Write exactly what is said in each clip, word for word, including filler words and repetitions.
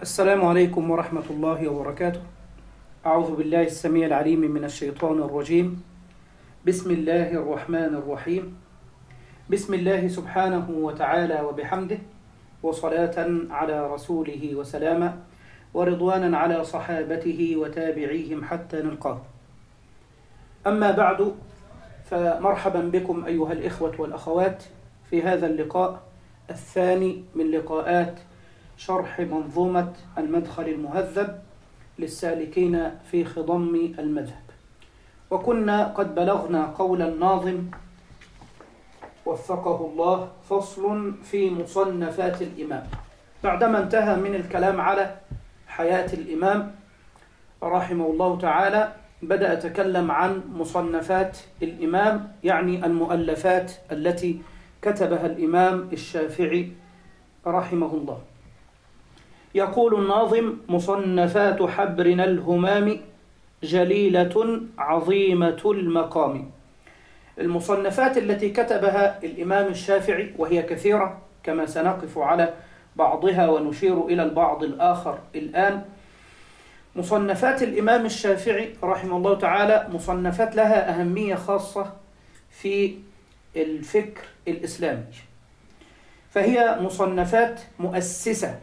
السلام عليكم ورحمة الله وبركاته. أعوذ بالله السميع العليم من الشيطان الرجيم. بسم الله الرحمن الرحيم. بسم الله سبحانه وتعالى وبحمده، وصلاة على رسوله وسلاما، ورضوانا على صحابته وتابعيهم حتى نلقاه. أما بعد، فمرحبا بكم أيها الإخوة والأخوات في هذا اللقاء الثاني من لقاءات شرح منظومة المدخل المهذب للسالكين في خضم المذهب. وكنا قد بلغنا قول الناظم وفقه الله: فصل في مصنفات الإمام. بعدما انتهى من الكلام على حياة الإمام رحمه الله تعالى، بدأ يتكلم عن مصنفات الإمام، يعني المؤلفات التي كتبها الإمام الشافعي رحمه الله. يقول الناظم: مصنفات حبرنا الهمام جليلة عظيمة المقام. المصنفات التي كتبها الإمام الشافعي وهي كثيرة كما سنقف على بعضها ونشير إلى البعض الآخر الآن. مصنفات الإمام الشافعي رحمه الله تعالى مصنفات لها أهمية خاصة في الفكر الإسلامي، فهي مصنفات مؤسسة،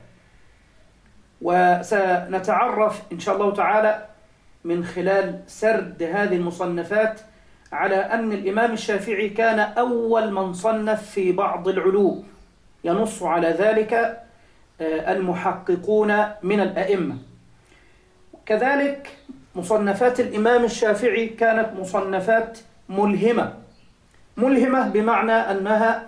وسنتعرف إن شاء الله تعالى من خلال سرد هذه المصنفات على أن الإمام الشافعي كان أول من صنف في بعض العلوم، ينص على ذلك المحققون من الأئمة. كذلك مصنفات الإمام الشافعي كانت مصنفات ملهمة، ملهمة بمعنى أنها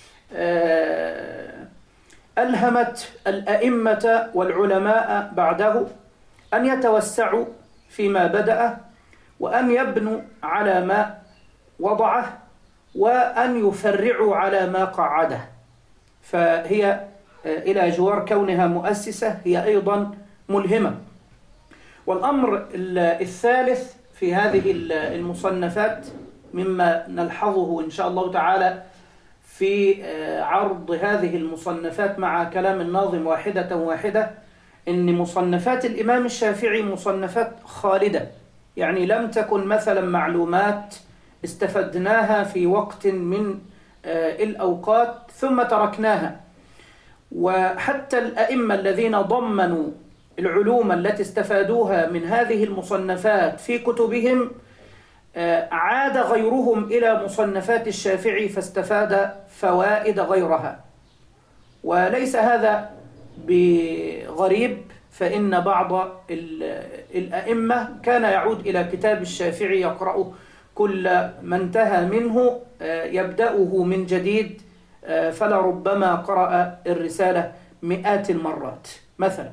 ألهمت الأئمة والعلماء بعده أن يتوسعوا فيما بدأ، وأن يبنوا على ما وضعه، وأن يفرعوا على ما قعده. فهي إلى جوار كونها مؤسسة هي أيضا ملهمة. والأمر الثالث في هذه المصنفات مما نلحظه إن شاء الله تعالى في عرض هذه المصنفات مع كلام الناظم واحدة واحدة، إن مصنفات الإمام الشافعي مصنفات خالدة، يعني لم تكن مثلا معلومات استفدناها في وقت من الأوقات ثم تركناها. وحتى الأئمة الذين ضمنوا العلوم التي استفادوها من هذه المصنفات في كتبهم عاد غيرهم إلى مصنفات الشافعي فاستفاد فوائد غيرها. وليس هذا بغريب، فإن بعض الأئمة كان يعود إلى كتاب الشافعي يقرأه كل ما انتهى منه يبدأه من جديد، فلربما قرأ الرسالة مئات المرات مثلا.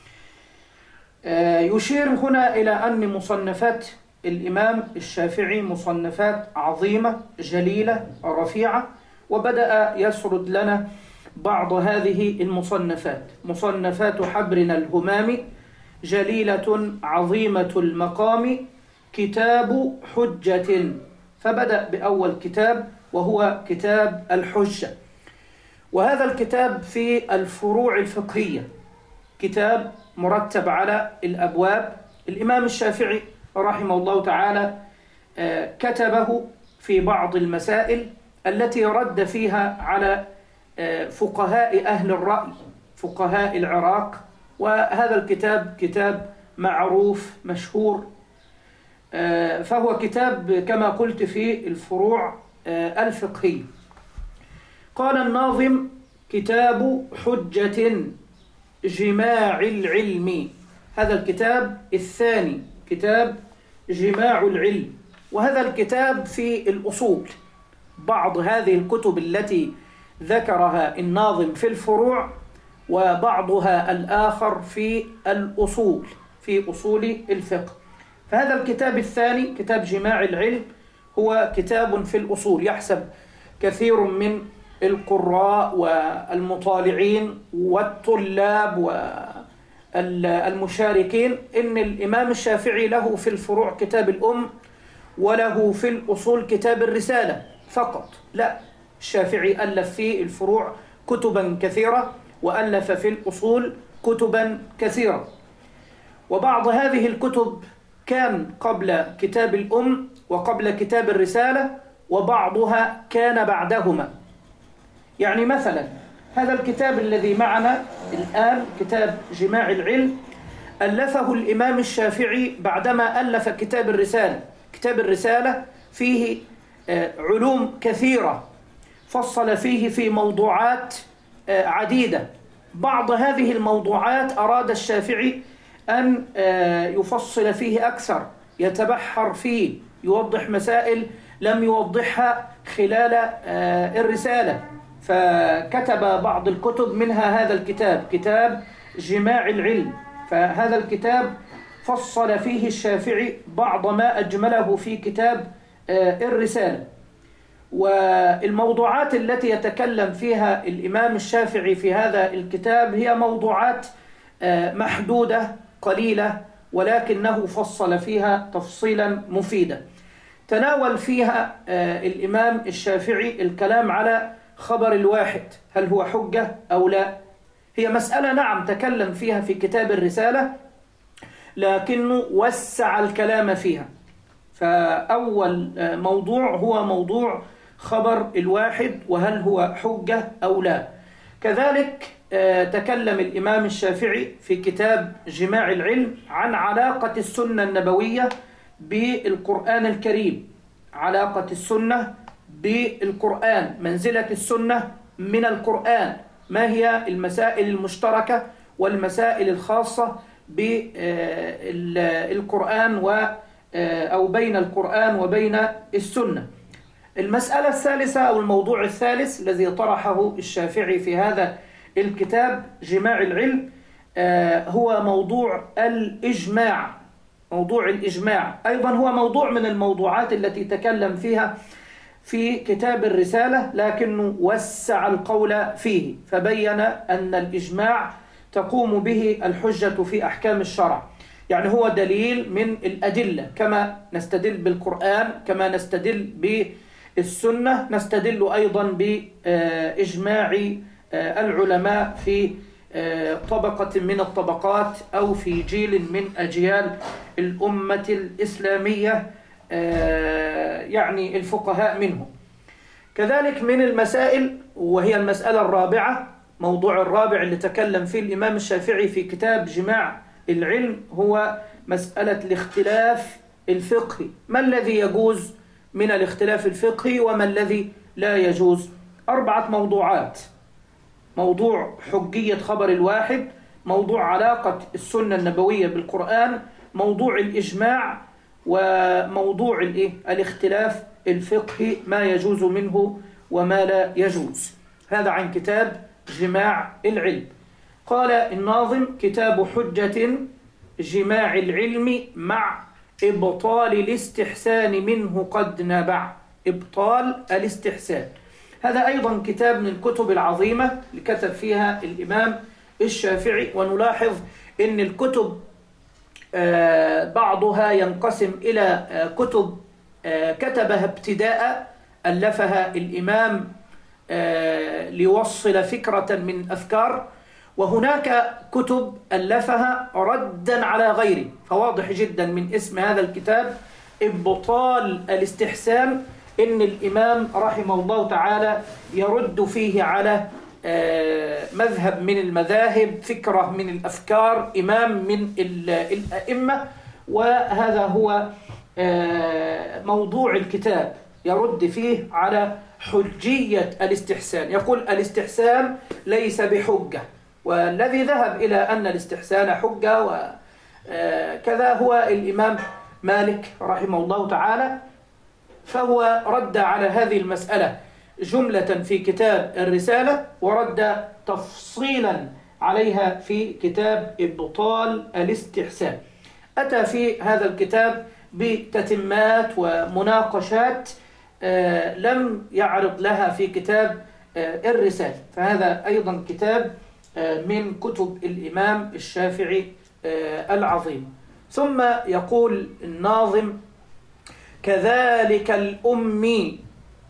يشير هنا إلى أن مصنفات الإمام الشافعي مصنفات عظيمة جليلة رفيعة، وبدأ يسرد لنا بعض هذه المصنفات. مصنفات حبرنا الهمام جليلة عظيمة المقام كتاب حجة. فبدأ بأول كتاب وهو كتاب الحجة، وهذا الكتاب في الفروع الفقهية، كتاب مرتب على الأبواب. الإمام الشافعي رحمه الله تعالى كتبه في بعض المسائل التي رد فيها على فقهاء أهل الرأي، فقهاء العراق، وهذا الكتاب كتاب معروف مشهور، فهو كتاب كما قلت في الفروع الفقهية. قال الناظم: كتاب حجة جماع العلم. هذا الكتاب الثاني كتاب جماع العلم، وهذا الكتاب في الأصول. بعض هذه الكتب التي ذكرها الناظم في الفروع، وبعضها الآخر في الأصول، في أصول الفقه. فهذا الكتاب الثاني كتاب جماع العلم هو كتاب في الأصول. يحسب كثير من القراء والمطالعين والطلاب والمشاركين إن الإمام الشافعي له في الفروع كتاب الأم، وله في الأصول كتاب الرسالة فقط. لا، الشافعي ألف في الفروع كتبا كثيرة، وألف في الأصول كتبا كثيرة، وبعض هذه الكتب كان قبل كتاب الأم وقبل كتاب الرسالة، وبعضها كان بعدهما. يعني مثلا هذا الكتاب الذي معنا الآن، كتاب جماع العلم، ألفه الإمام الشافعي بعدما ألف كتاب الرسالة. كتاب الرسالة فيه علوم كثيرة، فصل فيه في موضوعات عديدة. بعض هذه الموضوعات أراد الشافعي أن يفصل فيه أكثر، يتبحر فيه، يوضح مسائل لم يوضحها خلال الرسالة، فكتب بعض الكتب، منها هذا الكتاب، كتاب جماع العلم. فهذا الكتاب فصل فيه الشافعي بعض ما أجمله في كتاب الرسالة. والموضوعات التي يتكلم فيها الإمام الشافعي في هذا الكتاب هي موضوعات محدودة قليلة، ولكنه فصل فيها تفصيلا مفيدا. تناول فيها الإمام الشافعي الكلام على خبر الواحد، هل هو حجة أو لا؟ هي مسألة نعم تكلم فيها في كتاب الرسالة، لكنه وسع الكلام فيها. فأول موضوع هو موضوع خبر الواحد، وهل هو حجة أو لا. كذلك تكلم الإمام الشافعي في كتاب جماع العلم عن علاقة السنة النبوية بالقرآن الكريم، علاقة السنة بالقرآن، منزلة السنة من القرآن، ما هي المسائل المشتركة والمسائل الخاصة بالقرآن و أو بين القرآن وبين السنة. المسألة الثالثة أو الموضوع الثالث الذي طرحه الشافعي في هذا الكتاب جماع العلم هو موضوع الإجماع. موضوع الإجماع أيضا هو موضوع من الموضوعات التي تكلم فيها في كتاب الرسالة، لكنه وسع القول فيه، فبين أن الإجماع تقوم به الحجة في أحكام الشرع. يعني هو دليل من الأدلة، كما نستدل بالقرآن، كما نستدل بالسنة، نستدل أيضا بإجماع العلماء في طبقة من الطبقات أو في جيل من أجيال الأمة الإسلامية، يعني الفقهاء منهم. كذلك من المسائل، وهي المسألة الرابعة، موضوع الرابع اللي تكلم فيه الإمام الشافعي في كتاب جماع العلم، هو مسألة الاختلاف الفقهي. ما الذي يجوز من الاختلاف الفقهي وما الذي لا يجوز؟ أربعة موضوعات: موضوع حجية خبر الواحد، موضوع علاقة السنة النبوية بالقرآن، موضوع الإجماع، وموضوع الإيه؟ الاختلاف الفقهي، ما يجوز منه وما لا يجوز. هذا عن كتاب جماع العلم. قال الناظم: كتاب حجة جماع العلم مع إبطال الاستحسان منه قد نبع. إبطال الاستحسان، هذا أيضا كتاب من الكتب العظيمة اللي كتب فيها الإمام الشافعي. ونلاحظ أن الكتب بعضها ينقسم إلى كتب كتبها ابتداء، ألفها الإمام ليوصل فكرة من أفكار، وهناك كتب ألفها ردا على غيره. فواضح جدا من اسم هذا الكتاب إبطال الاستحسان إن الإمام رحمه الله تعالى يرد فيه على مذهب من المذاهب، فكرة من الأفكار، إمام من الأئمة، وهذا هو موضوع الكتاب، يرد فيه على حجية الاستحسان. يقول الاستحسان ليس بحجة، والذي ذهب إلى أن الاستحسان حجة وكذا هو الإمام مالك رحمه الله تعالى، فهو رد على هذه المسألة جملة في كتاب الرسالة، ورد تفصيلا عليها في كتاب إبطال الاستحسان. أتى في هذا الكتاب بتتمات ومناقشات لم يعرض لها في كتاب الرسالة، فهذا أيضا كتاب من كتب الإمام الشافعي العظيم. ثم يقول الناظم: كذلك الأمي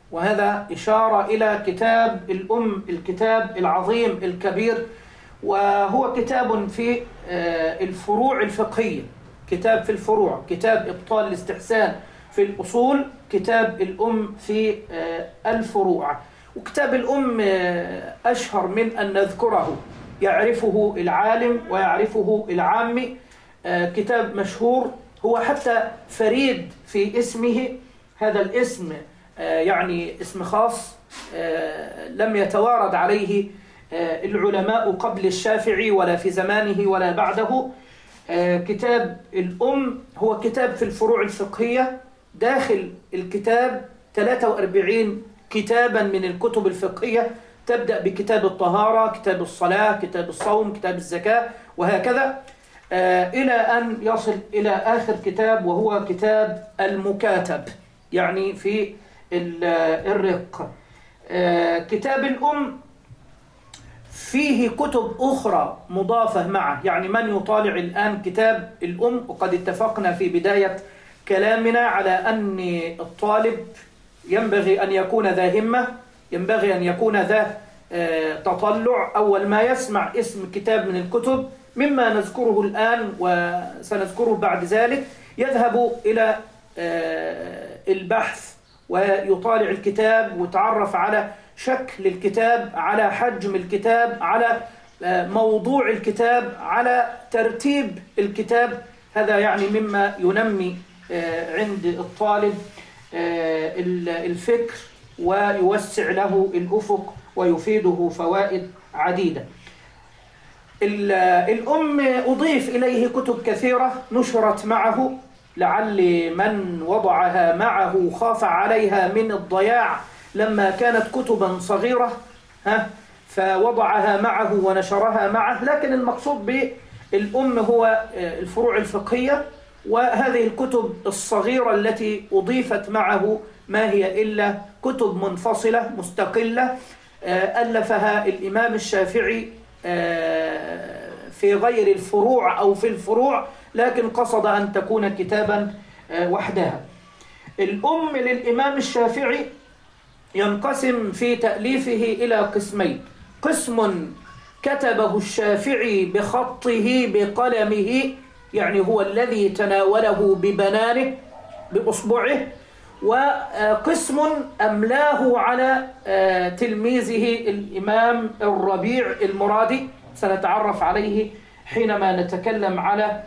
وهذا إشارة إلى كتاب الأم، الكتاب العظيم الكبير، وهو كتاب في الفروع الفقهية، كتاب في الفروع، كتاب إبطال الاستحسان في الأصول، كتاب الأم في الفروع. وكتاب الأم أشهر من أن نذكره، يعرفه العالم ويعرفه العامي، كتاب مشهور، هو حتى فريد في اسمه، هذا الاسم يعني اسم خاص لم يتوارد عليه العلماء قبل الشافعي ولا في زمانه ولا بعده. كتاب الأم هو كتاب في الفروع الفقهية، داخل الكتاب ثلاثة وأربعين كتابا من الكتب الفقهية، تبدأ بكتاب الطهارة، كتاب الصلاة، كتاب الصوم، كتاب الزكاة، وهكذا إلى أن يصل إلى آخر كتاب وهو كتاب المكاتب، يعني في الرق. كتاب الأم فيه كتب أخرى مضافة معه، يعني من يطالع الآن كتاب الأم، وقد اتفقنا في بداية كلامنا على أن الطالب ينبغي أن يكون ذا همة، ينبغي أن يكون ذا تطلع، أول ما يسمع اسم كتاب من الكتب مما نذكره الآن وسنذكره بعد ذلك يذهب إلى البحث ويطالع الكتاب ويتعرف على شكل الكتاب، على حجم الكتاب، على موضوع الكتاب، على ترتيب الكتاب. هذا يعني مما ينمي عند الطالب الفكر ويوسع له الأفق ويفيده فوائد عديدة. الأم أضيف إليه كتب كثيرة نشرت معه، لعل من وضعها معه خاف عليها من الضياع لما كانت كتبا صغيرة ها فوضعها معه ونشرها معه، لكن المقصود بالأم هو الفروع الفقهية، وهذه الكتب الصغيرة التي أضيفت معه ما هي إلا كتب منفصلة مستقلة ألفها الإمام الشافعي في غير الفروع أو في الفروع، لكن قصد أن تكون كتابا وحدها. الأم للإمام الشافعي ينقسم في تأليفه إلى قسمين: قسم كتبه الشافعي بخطه بقلمه، يعني هو الذي تناوله ببنانه بأصبعه، وقسم أملاه على تلميذه الإمام الربيع المرادي، سنتعرف عليه حينما نتكلم على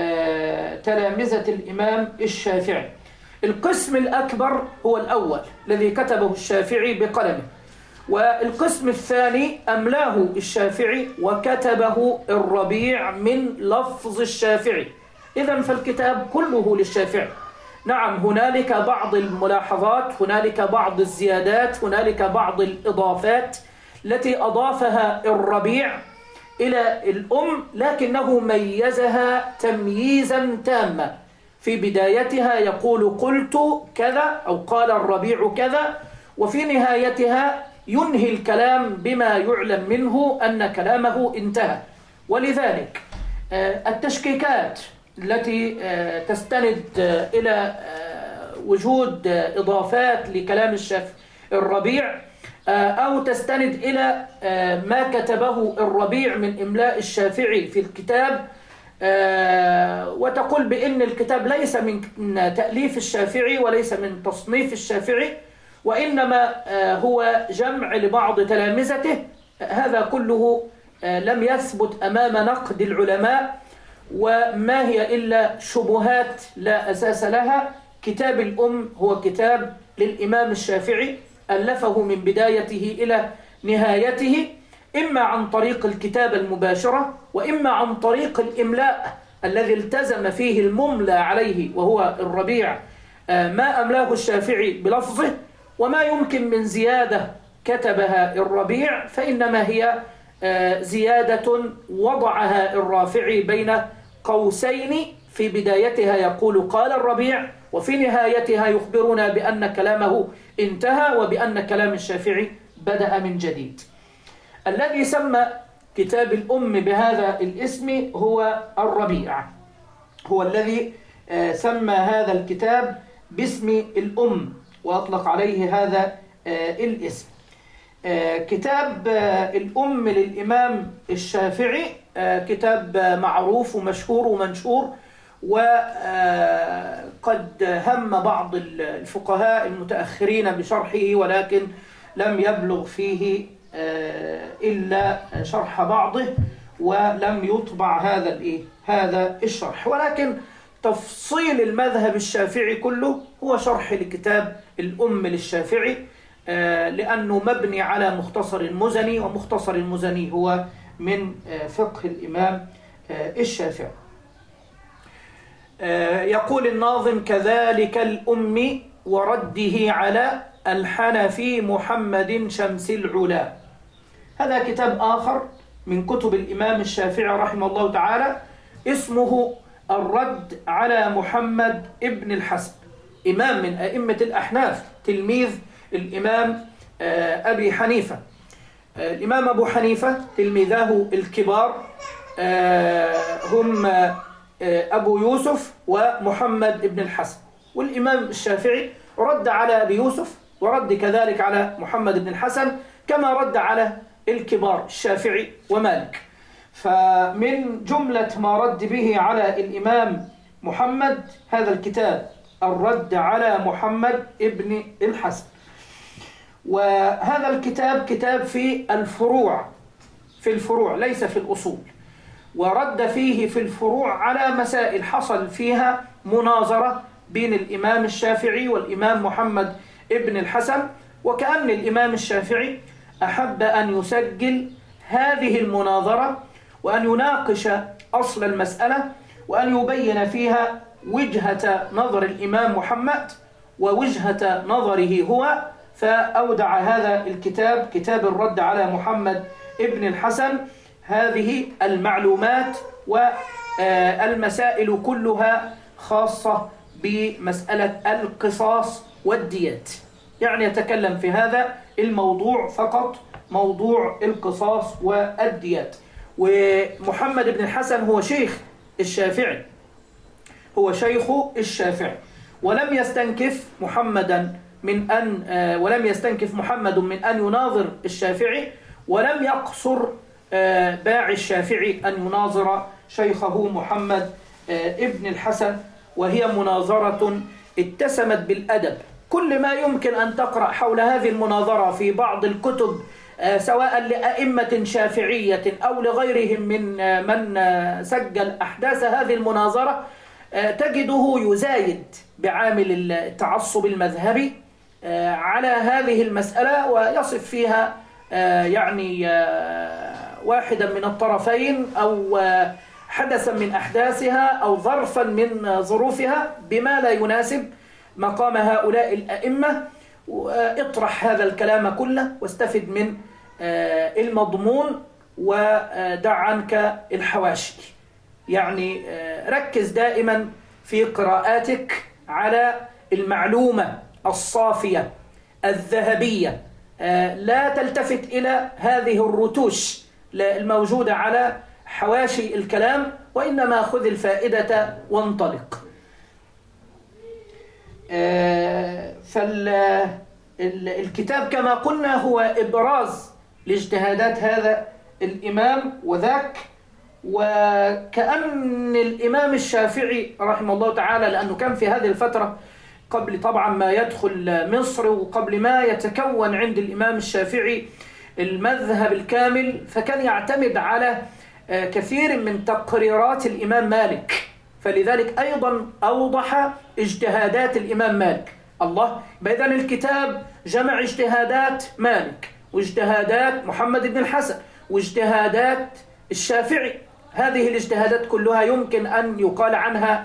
تلامذة الإمام الشافعي. القسم الأكبر هو الأول الذي كتبه الشافعي بقلمه، والقسم الثاني أملاه الشافعي وكتبه الربيع من لفظ الشافعي. إذن فالكتاب كله للشافعي. نعم، هنالك بعض الملاحظات، هنالك بعض الزيادات، هنالك بعض الإضافات التي أضافها الربيع إلى الأم، لكنه ميزها تمييزا تاما. في بدايتها يقول قلت كذا أو قال الربيع كذا، وفي نهايتها ينهي الكلام بما يعلم منه أن كلامه انتهى. ولذلك التشكيكات التي تستند إلى وجود إضافات لكلام الشافعي الربيع أو تستند إلى ما كتبه الربيع من إملاء الشافعي في الكتاب، وتقول بأن الكتاب ليس من تأليف الشافعي وليس من تصنيف الشافعي، وإنما هو جمع لبعض تلامذته، هذا كله لم يثبت أمام نقد العلماء، وما هي إلا شبهات لا أساس لها. كتاب الأم هو كتاب للإمام الشافعي ألفه من بدايته إلى نهايته، إما عن طريق الكتابة المباشرة وإما عن طريق الإملاء الذي التزم فيه المملى عليه وهو الربيع ما أملاه الشافعي بلفظه، وما يمكن من زيادة كتبها الربيع فإنما هي زيادة وضعها الرافعي بين قوسين، في بدايتها يقول قال الربيع، وفي نهايتها يخبرنا بأن كلامه انتهى وبأن كلام الشافعي بدأ من جديد. الذي سمى كتاب الأم بهذا الاسم هو الربيع، هو الذي سمى هذا الكتاب باسم الأم وأطلق عليه هذا الاسم. كتاب الأم للإمام الشافعي كتاب معروف ومشهور ومنشور، وقد هم بعض الفقهاء المتأخرين بشرحه، ولكن لم يبلغ فيه إلا شرح بعضه، ولم يطبع هذا الإيه هذا الشرح. ولكن تفصيل المذهب الشافعي كله هو شرح لكتاب الأم للشافعي، لأنه مبني على مختصر المزني، ومختصر المزني هو من فقه الإمام الشافعي. يقول الناظم: كذلك الأم ورده على الحنفي محمد شمس العلا. هذا كتاب آخر من كتب الإمام الشافعي رحمه الله تعالى، اسمه الرد على محمد ابن الحسن، إمام من أئمة الأحناف، تلميذ الإمام أبي حنيفة. الإمام أبو حنيفة تلميذاه الكبار هم أبو يوسف ومحمد ابن الحسن، والإمام الشافعي رد على أبي يوسف ورد كذلك على محمد بن الحسن، كما رد على الكبار الشافعي ومالك. فمن جملة ما رد به على الإمام محمد هذا الكتاب، الرد على محمد ابن الحسن. وهذا الكتاب كتاب في الفروع، في الفروع ليس في الأصول، ورد فيه في الفروع على مسائل حصل فيها مناظرة بين الإمام الشافعي والإمام محمد ابن الحسن، وكأن الإمام الشافعي أحب أن يسجل هذه المناظرة وأن يناقش أصل المسألة، وأن يبين فيها وجهة نظر الإمام محمد ووجهة نظره هو، فأودع هذا الكتاب، كتاب الرد على محمد ابن الحسن، هذه المعلومات والمسائل كلها خاصة بمسألة القصاص والديات، يعني يتكلم في هذا الموضوع فقط، موضوع القصاص والديات. ومحمد بن الحسن هو شيخ الشافعي، هو شيخ الشافعي، ولم يستنكف محمدا من أن ولم يستنكف محمد من أن يناظر الشافعي، ولم يقصر باعي الشافعي أن يناظر شيخه محمد ابن الحسن، وهي مناظرة اتسمت بالأدب. كل ما يمكن أن تقرأ حول هذه المناظرة في بعض الكتب، سواء لأئمة شافعية أو لغيرهم من من سجل أحداث هذه المناظرة، تجده يزايد بعامل التعصب المذهبي على هذه المسألة، ويصف فيها يعني واحدا من الطرفين أو حدثا من أحداثها أو ظرفا من ظروفها بما لا يناسب مقام هؤلاء الأئمة. واطرح هذا الكلام كله واستفد من المضمون ودع عنك الحواشي، يعني ركز دائما في قراءاتك على المعلومة الصافية الذهبية، لا تلتفت إلى هذه الرتوش الموجودة على حواشي الكلام، وإنما خذ الفائدة وانطلق. فالكتاب كما قلنا هو إبراز لاجتهادات هذا الإمام وذاك، وكأن الإمام الشافعي رحمه الله تعالى، لأنه كان في هذه الفترة قبل طبعا ما يدخل مصر وقبل ما يتكون عند الإمام الشافعي المذهب الكامل، فكان يعتمد على كثير من تقريرات الإمام مالك، فلذلك أيضا أوضح اجتهادات الإمام مالك. الله، بإذن الكتاب جمع اجتهادات مالك واجتهادات محمد بن الحسن واجتهادات الشافعي. هذه الاجتهادات كلها يمكن أن يقال عنها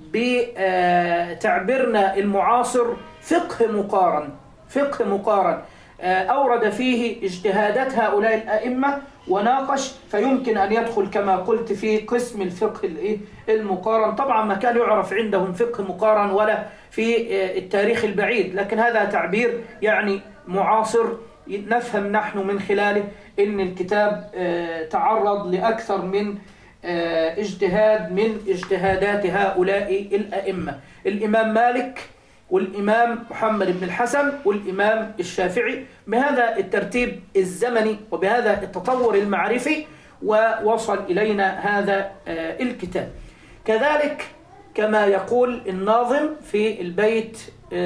بتعبيرنا المعاصر فقه مقارن، فقه مقارن أورد فيه اجتهادات هؤلاء الأئمة وناقش، فيمكن أن يدخل كما قلت في قسم الفقه المقارن. طبعا ما كان يعرف عندهم فقه مقارن ولا في التاريخ البعيد، لكن هذا تعبير يعني معاصر نفهم نحن من خلاله إن الكتاب تعرض لأكثر من اجتهاد من اجتهادات هؤلاء الأئمة. الإمام مالك والإمام محمد بن الحسن والإمام الشافعي بهذا الترتيب الزمني وبهذا التطور المعرفي، ووصل إلينا هذا الكتاب. كذلك كما يقول الناظم في البيت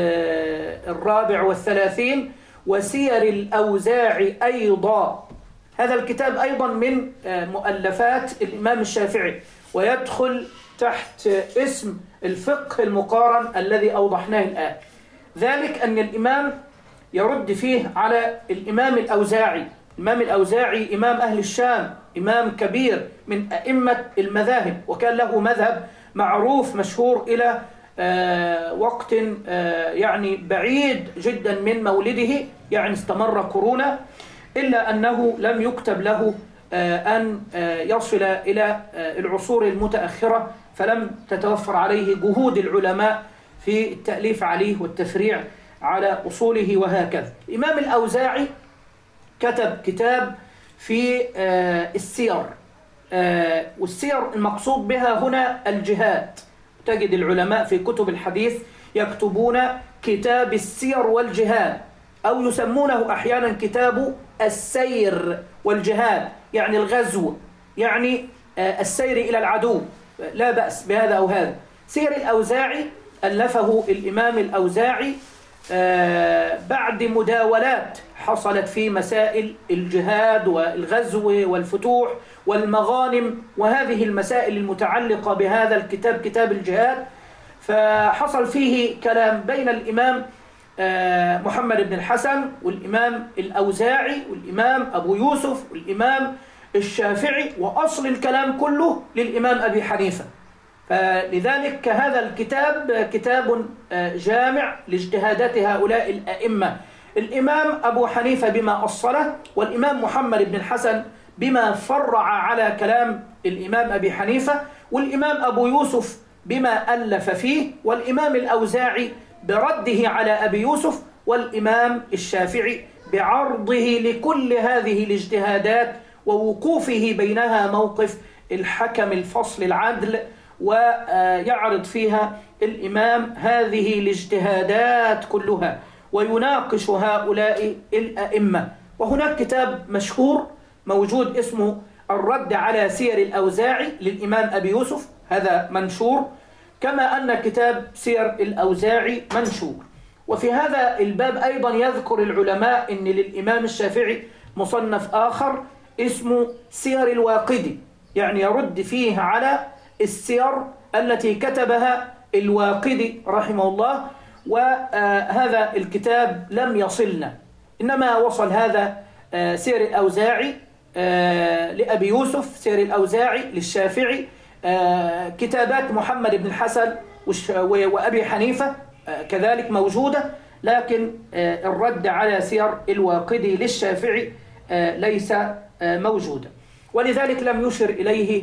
الرابع والثلاثين: وسير الأوزاع أيضا. هذا الكتاب أيضا من مؤلفات الإمام الشافعي، ويدخل تحت اسم الفقه المقارن الذي أوضحناه الآن. ذلك أن الإمام يرد فيه على الإمام الأوزاعي. الإمام الأوزاعي إمام أهل الشام، إمام كبير من أئمة المذاهب، وكان له مذهب معروف مشهور إلى آه وقت آه يعني بعيد جدا من مولده، يعني استمر قرونا، إلا أنه لم يكتب له آه أن آه يصل إلى آه العصور المتأخرة، فلم تتوفر عليه جهود العلماء في التأليف عليه والتفريع على أصوله وهكذا. الإمام الأوزاعي كتب كتاب في آه السير، آه والسير المقصود بها هنا الجهاد. تجد العلماء في كتب الحديث يكتبون كتاب السير والجهاد، أو يسمونه أحيانا كتاب السير والجهاد، يعني الغزو، يعني آه السير إلى العدو، لا بأس بهذا أو هذا. سير الأوزاعي ألفه الإمام الأوزاعي آه بعد مداولات حصلت في مسائل الجهاد والغزو والفتوح والمغانم وهذه المسائل المتعلقة بهذا الكتاب، كتاب الجهاد. فحصل فيه كلام بين الإمام آه محمد بن الحسن والإمام الأوزاعي والإمام أبو يوسف والإمام الشافعي، وأصل الكلام كله للإمام أبي حنيفة. فلذلك هذا الكتاب كتاب جامع لاجتهادات هؤلاء الأئمة، الإمام أبو حنيفة بما أصله، والإمام محمد بن الحسن بما فرع على كلام الإمام أبي حنيفة، والإمام أبو يوسف بما ألف فيه، والإمام الأوزاعي برده على أبي يوسف، والإمام الشافعي بعرضه لكل هذه الاجتهادات ووقوفه بينها موقف الحكم الفصل العدل، ويعرض فيها الإمام هذه الاجتهادات كلها ويناقش هؤلاء الأئمة. وهناك كتاب مشهور موجود اسمه الرد على سير الأوزاعي للإمام أبي يوسف، هذا منشور، كما أن كتاب سير الأوزاعي منشور. وفي هذا الباب أيضا يذكر العلماء أن للإمام الشافعي مصنف آخر اسمه سير الواقدي، يعني يرد فيه على السير التي كتبها الواقدي رحمه الله. وهذا الكتاب لم يصلنا، إنما وصل هذا سير الأوزاعي لأبي يوسف، سير الأوزاعي للشافعي، كتابات محمد بن الحسن وأبي حنيفة كذلك موجودة، لكن الرد على سير الواقدي للشافعي ليس موجودا، ولذلك لم يشر إليه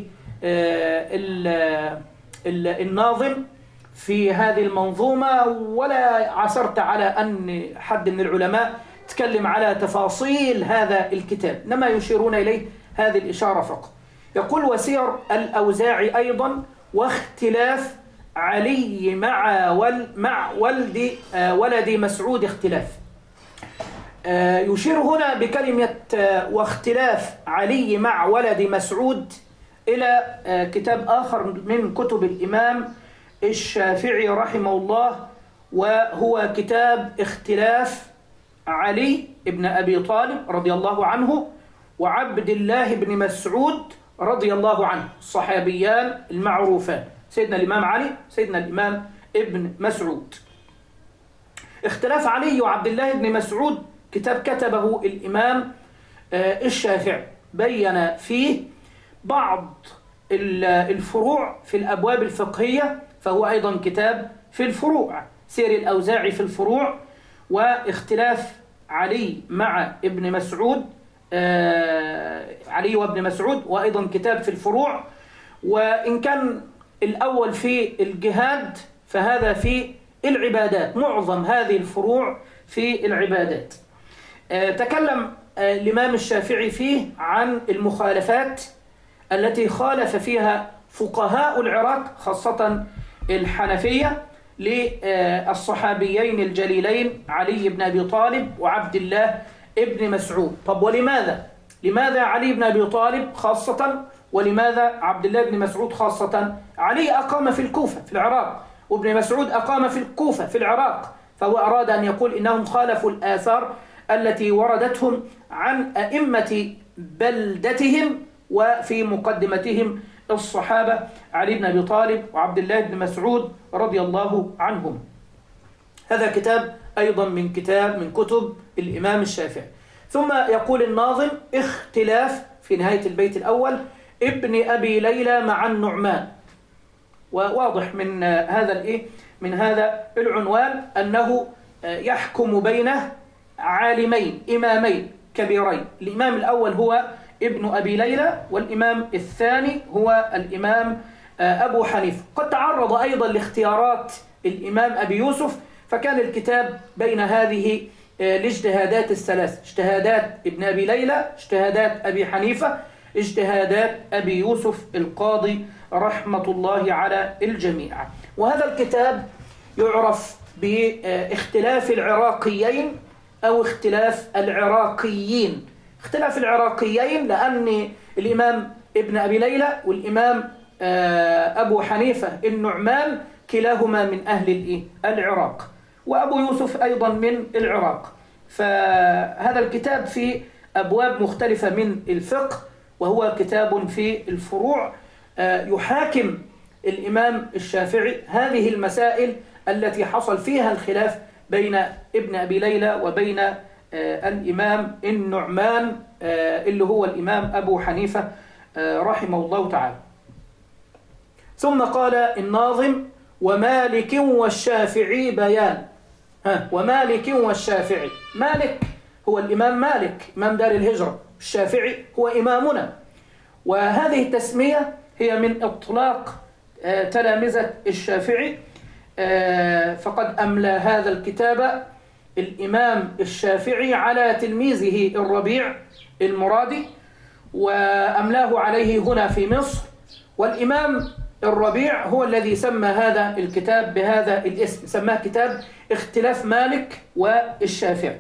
الناظم في هذه المنظومة، ولا عثرت على أن حد من العلماء تكلم على تفاصيل هذا الكتاب، إنما يشيرون إليه هذه الإشارة فقط. يقول: وسير الأوزاعي أيضا واختلاف علي مع ول مع ولد ولد مسعود اختلاف. يشير هنا بكلمة واختلاف علي مع ولد مسعود إلى كتاب آخر من كتب الإمام الشافعي رحمه الله، وهو كتاب اختلاف علي بن أبي طالب رضي الله عنه وعبد الله بن مسعود رضي الله عنه، الصحابيان المعروفان، سيدنا الإمام علي سيدنا الإمام ابن مسعود. اختلاف علي وعبد الله بن مسعود كتاب كتبه الإمام الشافعي، بين فيه بعض الفروع في الأبواب الفقهية، فهو أيضا كتاب في الفروع، سير الأوزاعي في الفروع، واختلاف علي مع ابن مسعود، علي وابن مسعود، وأيضا كتاب في الفروع. وإن كان الأول في الجهاد فهذا في العبادات، معظم هذه الفروع في العبادات. تكلم الإمام الشافعي فيه عن المخالفات التي خالف فيها فقهاء العراق، خاصة الحنفية، للصحابيين الجليلين علي بن أبي طالب وعبد الله بن مسعود. طب ولماذا؟ لماذا علي بن أبي طالب خاصة ولماذا عبد الله بن مسعود خاصة؟ علي أقام في الكوفة في العراق، وابن مسعود أقام في الكوفة في العراق، فهو أراد أن يقول إنهم خالفوا الآثار التي وردتهم عن أئمة بلدتهم، وفي مقدمتهم الصحابة علي بن أبي طالب وعبد الله بن مسعود رضي الله عنهم. هذا كتاب أيضا من كتاب من كتب الإمام الشافعي. ثم يقول الناظم: اختلاف في نهاية البيت الأول ابن أبي ليلى مع النعمان. وواضح من هذا الإيه من هذا العنوان أنه يحكم بينه عالمين إمامين كبيرين. الإمام الأول هو ابن أبي ليلى، والإمام الثاني هو الإمام أبو حنيفة. قد تعرض أيضا لاختيارات الإمام أبي يوسف، فكان الكتاب بين هذه الاجتهادات الثلاث: اجتهادات ابن أبي ليلى، اجتهادات أبي حنيفة، اجتهادات أبي يوسف القاضي رحمة الله على الجميع. وهذا الكتاب يعرف باختلاف العراقيين أو اختلاف العراقيين. اختلاف العراقيين لأن الإمام ابن أبي ليلى والإمام أبو حنيفة النعمان كلاهما من أهل العراق، وأبو يوسف أيضا من العراق. فهذا الكتاب فيه أبواب مختلفة من الفقه، وهو كتاب في الفروع يحاكم الإمام الشافعي هذه المسائل التي حصل فيها الخلاف بين ابن أبي ليلى وبين الإمام النعمان اللي هو الإمام أبو حنيفة رحمه الله تعالى. ثم قال الناظم: ومالك والشافعي بيان. ها ومالك والشافعي، مالك هو الإمام مالك إمام دار الهجرة، الشافعي هو إمامنا. وهذه التسمية هي من إطلاق تلامذة الشافعي، فقد أملى هذا الكتاب الإمام الشافعي على تلميذه الربيع المرادي، وأملاه عليه هنا في مصر. والإمام الربيع هو الذي سمى هذا الكتاب بهذا الاسم، سماه كتاب اختلاف مالك والشافعي.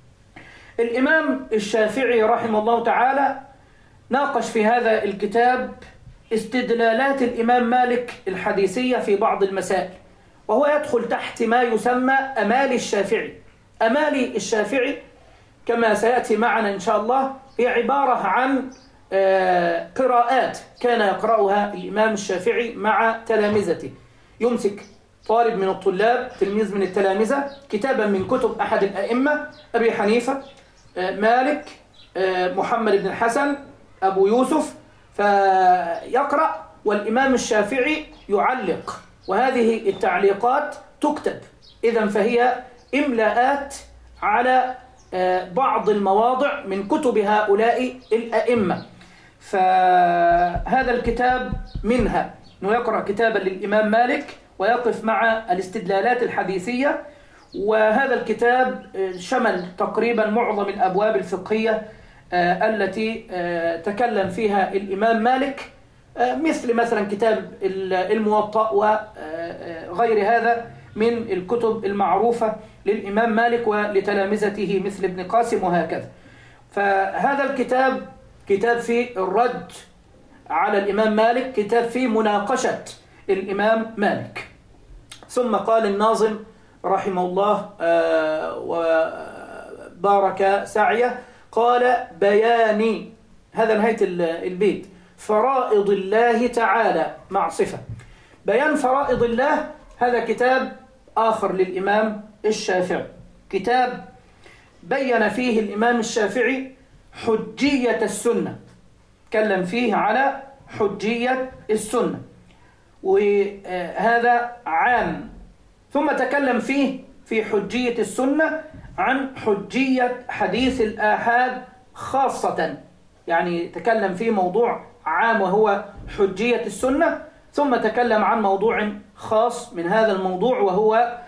الإمام الشافعي رحمه الله تعالى ناقش في هذا الكتاب استدلالات الإمام مالك الحديثية في بعض المسائل، وهو يدخل تحت ما يسمى أمالي الشافعي. أمالي الشافعي كما سيأتي معنا إن شاء الله هي عبارة عن قراءات كان يقرأها الإمام الشافعي مع تلامذته. يمسك طالب من الطلاب، تلميذ من التلامذة، كتابا من كتب أحد الأئمة، أبي حنيفة، مالك، محمد بن الحسن، أبو يوسف، فيقرأ والإمام الشافعي يعلق، وهذه التعليقات تكتب. إذن فهي إملاءات على بعض المواضع من كتب هؤلاء الأئمة. فهذا الكتاب منها أنه يقرأ كتابا للإمام مالك ويقف مع الاستدلالات الحديثية. وهذا الكتاب شمل تقريبا معظم الأبواب الفقهية التي تكلم فيها الإمام مالك، مثل مثلا كتاب الموطأ وغير هذا من الكتب المعروفة للإمام مالك ولتلامذته مثل ابن قاسم وهكذا. فهذا الكتاب كتاب فيه الرد على الإمام مالك، كتاب فيه مناقشة الإمام مالك. ثم قال الناظم رحمه الله وبارك سعيه، قال: بياني، هذا نهاية البيت، فرائض الله تعالى مع صفة. بيان فرائض الله هذا كتاب آخر للإمام الشافعي، كتاب بيّن فيه الإمام الشافعي حجية السنة، تكلم فيه على حجية السنة، وهذا عام. ثم تكلم فيه في حجية السنة عن حجية حديث الآحاد خاصة، يعني تكلم فيه موضوع عام وهو حجية السنة، ثم تكلم عن موضوع خاص من هذا الموضوع وهو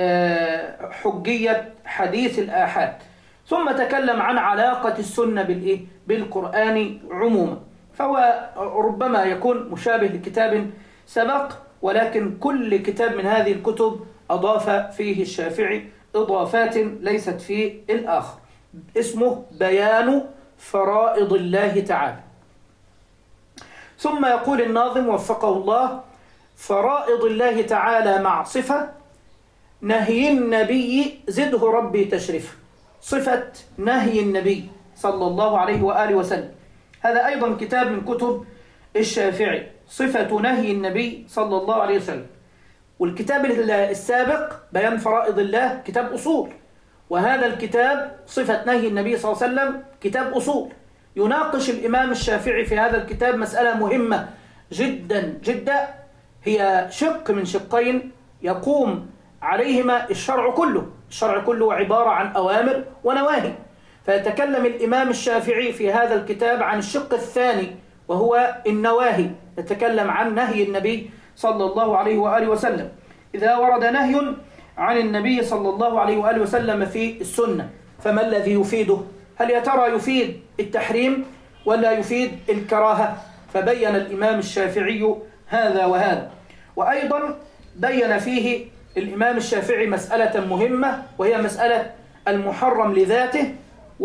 حجية حديث الآحاد. ثم تكلم عن علاقة السنة بالإيه؟ بالقرآن عموما. فهو ربما يكون مشابه لكتاب سبق، ولكن كل كتاب من هذه الكتب أضاف فيه الشافعي إضافات ليست في الآخر، اسمه بيان فرائض الله تعالى. ثم يقول الناظم وفقه الله: فرائض الله تعالى مع صفة نهي النبي زده ربي تشريف. صفة نهي النبي صلى الله عليه وآله وسلم، هذا أيضا كتاب من كتب الشافعي، صفة نهي النبي صلى الله عليه وسلم. والكتاب السابق بيان فرائض الله كتاب أصول، وهذا الكتاب صفة نهي النبي صلى الله عليه وسلم كتاب أصول. يناقش الإمام الشافعي في هذا الكتاب مسألة مهمة جدا جدا، هي شق من شقين يقوم عليهما الشرع كله. الشرع كله عبارة عن أوامر ونواهي، فيتكلم الإمام الشافعي في هذا الكتاب عن الشق الثاني وهو النواهي، يتكلم عن نهي النبي صلى الله عليه وآله وسلم. إذا ورد نهي عن النبي صلى الله عليه وآله وسلم في السنة فما الذي يفيده؟ هل يا ترى يفيد التحريم ولا يفيد الكراهة؟ فبين الإمام الشافعي هذا وهذا. وأيضا بين فيه الإمام الشافعي مسألة مهمة، وهي مسألة المحرم لذاته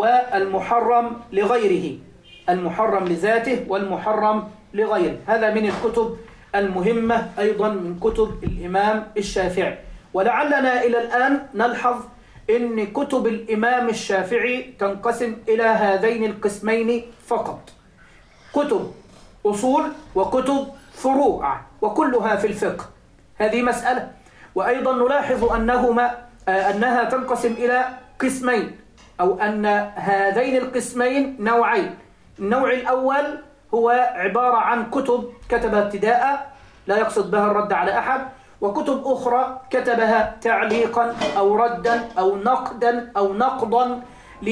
والمحرم لغيره، المحرم لذاته والمحرم لغيره. هذا من الكتب المهمة أيضا من كتب الإمام الشافعي. ولعلنا إلى الآن نلحظ أن كتب الإمام الشافعي تنقسم إلى هذين القسمين فقط: كتب أصول وكتب فروع، وكلها في الفقه. هذه مسألة. وأيضا نلاحظ أنهما أنها تنقسم إلى قسمين، أو أن هذين القسمين نوعين. النوع الأول هو عبارة عن كتب كتبها ابتداء لا يقصد بها الرد على أحد، وكتب أخرى كتبها تعليقا أو ردا أو نقدا أو نقضا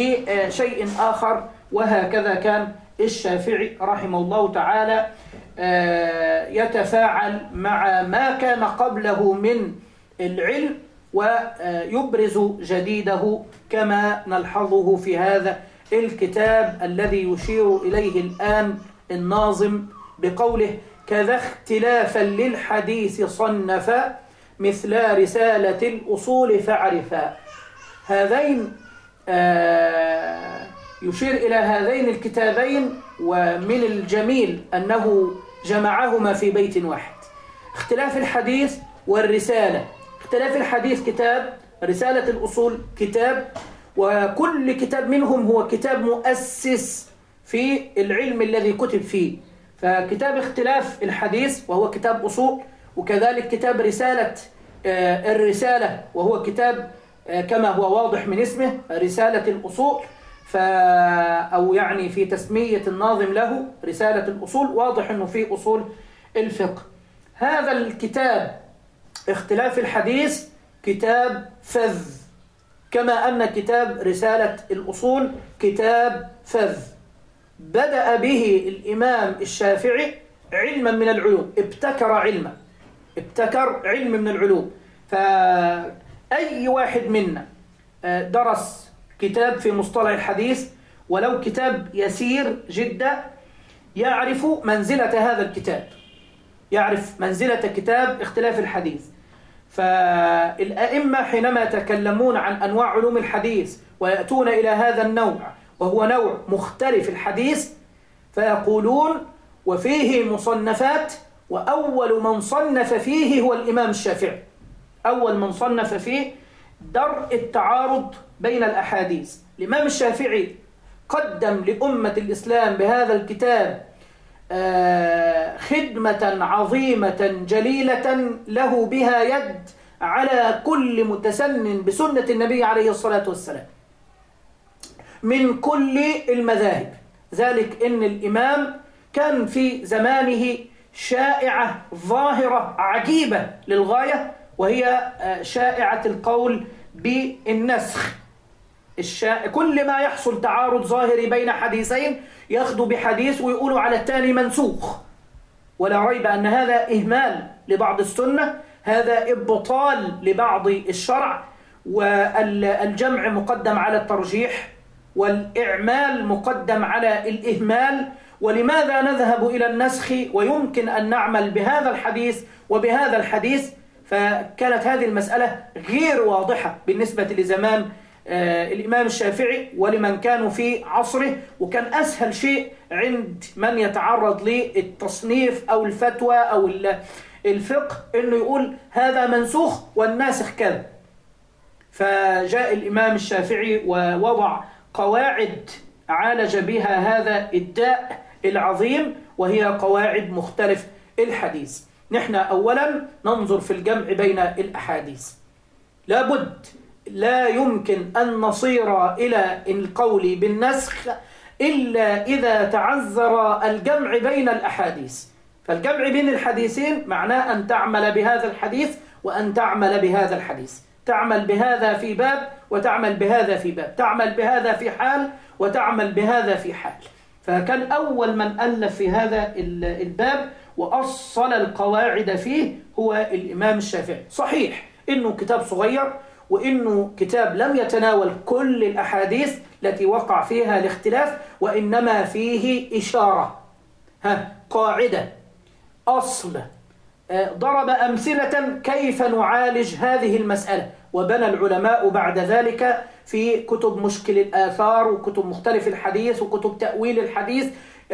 لشيء آخر. وهكذا كان الشافعي رحمه الله تعالى يتفاعل مع ما كان قبله من العلم ويبرز جديده، كما نلحظه في هذا الكتاب الذي يشير إليه الآن الناظم بقوله: كذا اختلافا للحديث صنفا مثل رسالة الأصول فعرفا. هذين آه يشير إلى هذين الكتابين، ومن الجميل أنه جمعهما في بيت واحد: اختلاف الحديث والرسالة. اختلاف الحديث كتاب، رسالة الأصول كتاب، وكل كتاب منهم هو كتاب مؤسس في العلم الذي كتب فيه. فكتاب اختلاف الحديث وهو كتاب أصول، وكذلك كتاب رسالة الرسالة وهو كتاب كما هو واضح من اسمه رسالة الأصول، ف أو يعني في تسمية الناظم له رسالة الأصول واضح أنه في أصول الفقه. هذا الكتاب اختلاف الحديث كتاب فذ، كما أن كتاب رسالة الأصول كتاب فذ. بدأ به الإمام الشافعي علما من العلوم، ابتكر علما، ابتكر علم من العلوم. فأي واحد منا درس كتاب في مصطلح الحديث ولو كتاب يسير جدا يعرف منزلة هذا الكتاب، يعرف منزلة كتاب اختلاف الحديث. فالأئمة حينما يتكلمون عن أنواع علوم الحديث ويأتون إلى هذا النوع وهو نوع مختلف الحديث فيقولون: وفيه مصنفات، وأول من صنف فيه هو الإمام الشافعي. أول من صنف فيه درء التعارض بين الأحاديث. الإمام الشافعي قدم لأمة الإسلام بهذا الكتاب خدمة عظيمة جليلة له بها يد على كل متسن بسنة النبي عليه الصلاة والسلام من كل المذاهب. ذلك إن الإمام كان في زمانه شائعة ظاهرة عجيبة للغاية، وهي شائعة القول بالنسخ. الشا... كل ما يحصل تعارض ظاهري بين حديثين ياخدوا بحديث ويقولوا على الثاني منسوخ، ولا ريب أن هذا إهمال لبعض السنة، هذا إبطال لبعض الشرع، والجمع مقدم على الترجيح والإعمال مقدم على الإهمال. ولماذا نذهب إلى النسخ ويمكن أن نعمل بهذا الحديث وبهذا الحديث؟ فكانت هذه المسألة غير واضحة بالنسبة لزمان آه الإمام الشافعي ولمن كانوا في عصره، وكان أسهل شيء عند من يتعرض للتصنيف أو الفتوى أو الفقه إنه يقول هذا منسوخ والناسخ كذا. فجاء الإمام الشافعي ووضع قواعد عالج بها هذا الداء العظيم، وهي قواعد مختلف الحديث. نحن أولا ننظر في الجمع بين الأحاديث. لابد لا يمكن أن نصير إلى القول بالنسخ إلا إذا تعذر الجمع بين الأحاديث. فالجمع بين الحديثين معناه أن تعمل بهذا الحديث وأن تعمل بهذا الحديث، تعمل بهذا في باب وتعمل بهذا في باب، تعمل بهذا في حال وتعمل بهذا في حال. فكان أول من ألف في هذا الباب وأصل القواعد فيه هو الإمام الشافعي. صحيح إنه كتاب صغير، وإنه كتاب لم يتناول كل الأحاديث التي وقع فيها الاختلاف، وإنما فيه إشارة، ها قاعدة، أصل، ضرب أمثلة كيف نعالج هذه المسألة. وبنى العلماء بعد ذلك في كتب مشكل الآثار وكتب مختلف الحديث وكتب تأويل الحديث،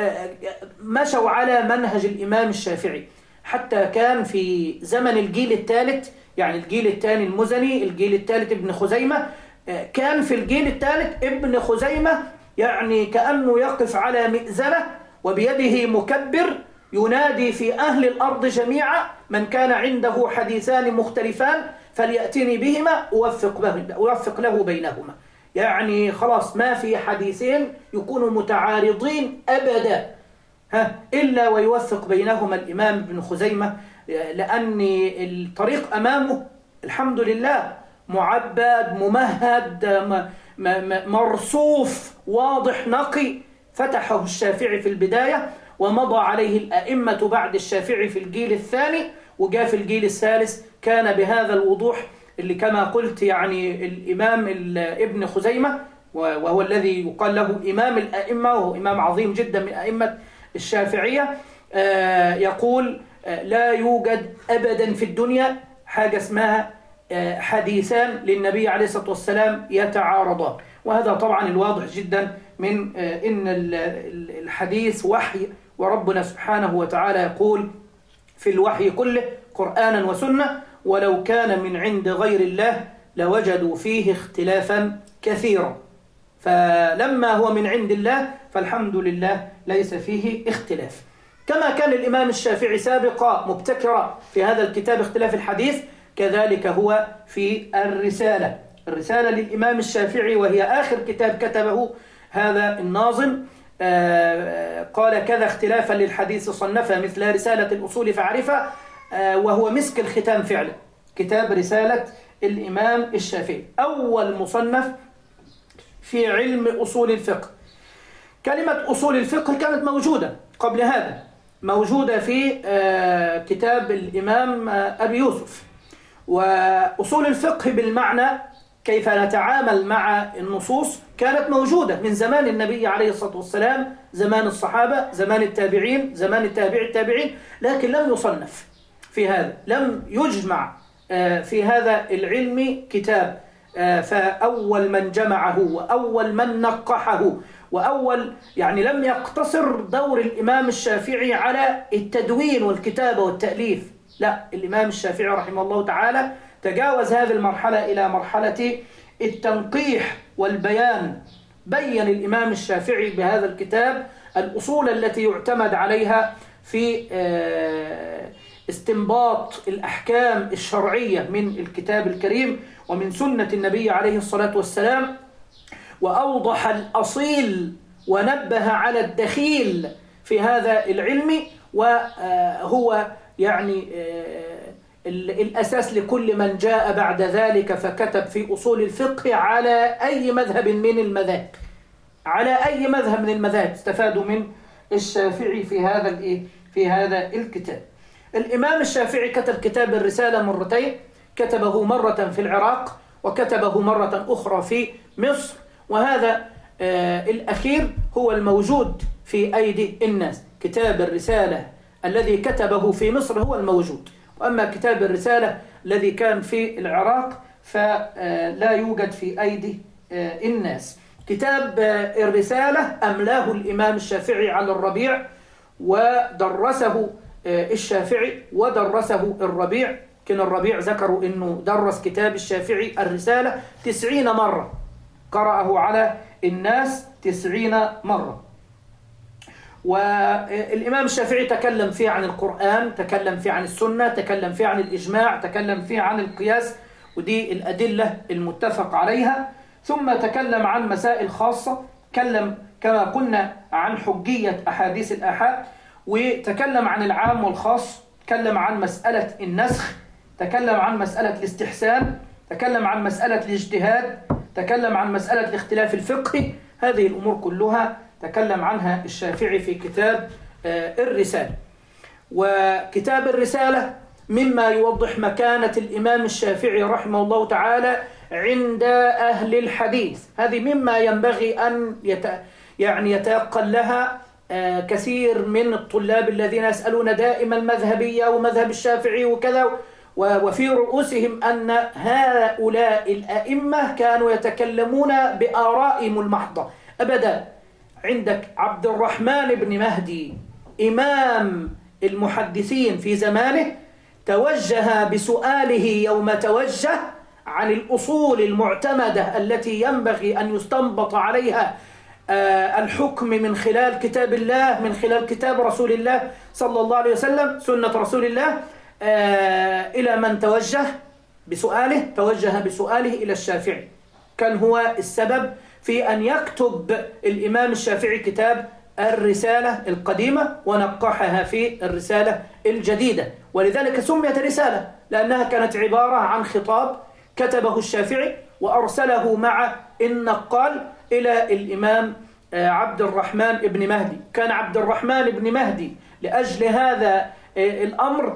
مشوا على منهج الإمام الشافعي، حتى كان في زمن الجيل الثالث، يعني الجيل الثاني المزني، الجيل الثالث ابن خزيمة، كان في الجيل الثالث ابن خزيمة يعني كأنه يقف على مئذنة وبيده مكبر ينادي في أهل الأرض جميعا من كان عنده حديثان مختلفان فليأتني بهما أوفق, أوفق له بينهما. يعني خلاص ما في حديثين يكونوا متعارضين أبدا، ها إلا ويوفق بينهما الإمام ابن خزيمة، لأن الطريق أمامه الحمد لله معبد ممهد مرصوف واضح نقي، فتحه الشافعي في البداية ومضى عليه الأئمة بعد الشافعي في الجيل الثاني، وجاء في الجيل الثالث كان بهذا الوضوح اللي كما قلت يعني الإمام ابن خزيمة، وهو الذي يقال له إمام الأئمة وهو إمام عظيم جدا من أئمة الشافعية، يقول لا يوجد أبدا في الدنيا حاجة اسمها حديثان للنبي عليه الصلاة والسلام يتعارضان. وهذا طبعا الواضح جدا من إن الحديث وحي، وربنا سبحانه وتعالى يقول في الوحي كله قرآنا وسنة ولو كان من عند غير الله لوجدوا فيه اختلافا كثيرا. فلما هو من عند الله فالحمد لله ليس فيه اختلاف. كما كان الإمام الشافعي سابقا مبتكرا في هذا الكتاب اختلاف الحديث، كذلك هو في الرسالة الرسالة للإمام الشافعي، وهي آخر كتاب كتبه هذا الناظم، قال كذا اختلافا للحديث صنفا مثل رسالة الأصول فعرفة، وهو مسك الختام فعلا، كتاب رسالة الإمام الشافعي أول مصنف في علم أصول الفقه. كلمة أصول الفقه كانت موجودة قبل هذا، موجودة في كتاب الإمام أبي يوسف. وأصول الفقه بالمعنى كيف نتعامل مع النصوص كانت موجودة من زمان النبي عليه الصلاة والسلام، زمان الصحابة، زمان التابعين، زمان التابع التابعين، لكن لم يصنف في هذا، لم يجمع في هذا العلم كتاب. فأول من جمعه وأول من نقحه وأول يعني لم يقتصر دور الإمام الشافعي على التدوين والكتابة والتأليف، لا، الإمام الشافعي رحمه الله تعالى تجاوز هذه المرحلة إلى مرحلة التنقيح والبيان. بين الإمام الشافعي بهذا الكتاب الأصول التي يعتمد عليها في استنباط الأحكام الشرعية من الكتاب الكريم ومن سنة النبي عليه الصلاة والسلام، وأوضح الأصيل ونبه على الدخيل في هذا العلم، وهو يعني الأساس لكل من جاء بعد ذلك فكتب في أصول الفقه على أي مذهب من المذاهب، على أي مذهب من المذاهب استفادوا من الشافعي في هذا الإيه في هذا الكتاب. الإمام الشافعي كتب كتاب الرسالة مرتين، كتبه مرة في العراق وكتبه مرة أخرى في مصر، وهذا آه الأخير هو الموجود في أيدي الناس. كتاب الرسالة الذي كتبه في مصر هو الموجود، وأما كتاب الرسالة الذي كان في العراق فلا يوجد في أيدي الناس. كتاب الرسالة أملاه الإمام الشافعي على الربيع، ودرسه الشافعي ودرسه الربيع. كان الربيع ذكروا أنه درس كتاب الشافعي الرسالة تسعين مرة، قرأه على الناس تسعين مرة. والإمام الشافعي تكلم فيه عن القرآن، تكلم فيه عن السنة، تكلم فيه عن الإجماع، تكلم فيه عن القياس، ودي الأدلة المتفق عليها. ثم تكلم عن مسائل خاصة، تكلم كما قلنا عن حجية أحاديث الآحاد، وتكلم عن العام والخاص، تكلم عن مسألة النسخ، تكلم عن مسألة الاستحسان، تكلم عن مسألة الاجتهاد، تكلم عن مسألة الاختلاف الفقهي. هذه الأمور كلها تكلم عنها الشافعي في كتاب الرسالة. وكتاب الرسالة مما يوضح مكانة الإمام الشافعي رحمه الله تعالى عند أهل الحديث. هذه مما ينبغي أن يت... يعني يتيقن لها كثير من الطلاب الذين يسألون دائما مذهبية ومذهب الشافعي وكذا، وفي رؤوسهم أن هؤلاء الأئمة كانوا يتكلمون بآرائهم المحضة. أبدا، عندك عبد الرحمن بن مهدي إمام المحدثين في زمانه توجه بسؤاله يوم توجه عن الأصول المعتمدة التي ينبغي أن يستنبط عليها الحكم من خلال كتاب الله، من خلال كتاب رسول الله صلى الله عليه وسلم، سنة رسول الله، إلى من توجه بسؤاله؟ توجه بسؤاله إلى الشافعي. كان هو السبب في أن يكتب الإمام الشافعي كتاب الرسالة القديمة ونقحها في الرسالة الجديدة، ولذلك سميت رسالة لأنها كانت عبارة عن خطاب كتبه الشافعي وأرسله مع النقال إلى الإمام عبد الرحمن بن مهدي. كان عبد الرحمن بن مهدي لأجل هذا الأمر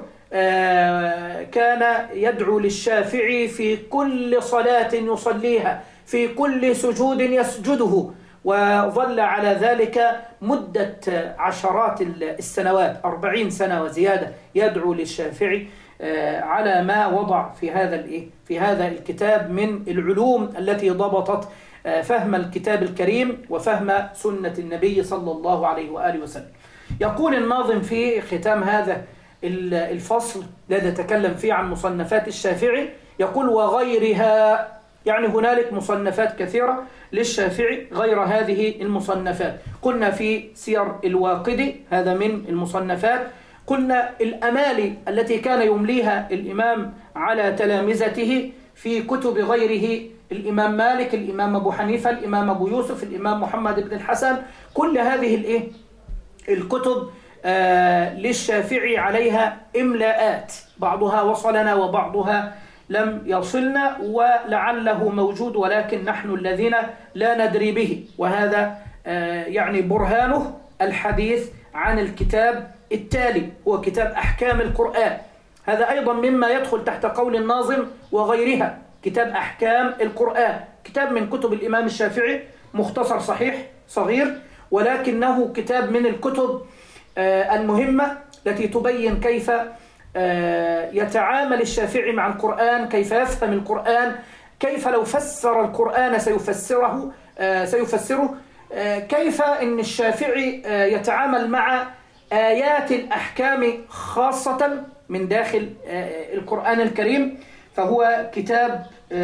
كان يدعو للشافعي في كل صلاة يصليها، في كل سجود يسجده، وظل على ذلك مدة عشرات السنوات، أربعين سنة وزيادة، يدعو للشافعي على ما وضع في هذا في هذا الكتاب من العلوم التي ضبطت فهم الكتاب الكريم وفهم سنة النبي صلى الله عليه وآله وسلم. يقول الناظم في ختام هذا الفصل الذي تكلم فيه عن مصنفات الشافعي، يقول وغيرها، يعني هنالك مصنفات كثيرة للشافعي غير هذه المصنفات. قلنا في سير الواقدي، هذا من المصنفات. قلنا الأمالي التي كان يمليها الإمام على تلامذته في كتب غيره، الإمام مالك، الإمام أبو حنيفة، الإمام أبو يوسف، الإمام محمد بن الحسن، كل هذه الإيه؟ الكتب آه للشافعي عليها إملاءات، بعضها وصلنا وبعضها لم يصلنا، ولعله موجود ولكن نحن الذين لا ندري به. وهذا آه يعني برهانه الحديث عن الكتاب التالي، هو كتاب أحكام القرآن. هذا أيضا مما يدخل تحت قول الناظم وغيرها، كتاب أحكام القرآن، كتاب من كتب الإمام الشافعي، مختصر صحيح صغير، ولكنه كتاب من الكتب المهمة التي تبين كيف يتعامل الشافعي مع القرآن، كيف يفهم القرآن، كيف لو فسر القرآن سيفسره سيفسره كيف إن الشافعي يتعامل مع آيات الأحكام خاصة من داخل القرآن الكريم. فهو كتاب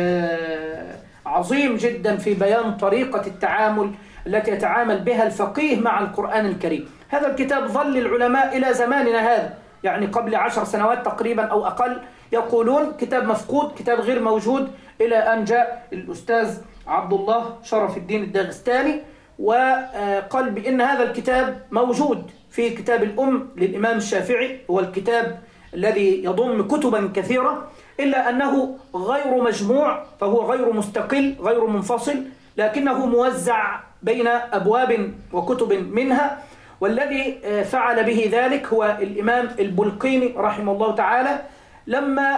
عظيم جدا في بيان طريقة التعامل التي يتعامل بها الفقيه مع القرآن الكريم. هذا الكتاب ظل العلماء إلى زماننا هذا، يعني قبل عشر سنوات تقريبا أو أقل، يقولون كتاب مفقود، كتاب غير موجود، إلى أن جاء الأستاذ عبد الله شرف الدين الداغستاني وقال بأن هذا الكتاب موجود في كتاب الأم للإمام الشافعي، هو الكتاب الذي يضم كتبا كثيرة، إلا أنه غير مجموع، فهو غير مستقل غير منفصل، لكنه موزع بين أبواب وكتب منها. والذي فعل به ذلك هو الإمام البلقيني رحمه الله تعالى، لما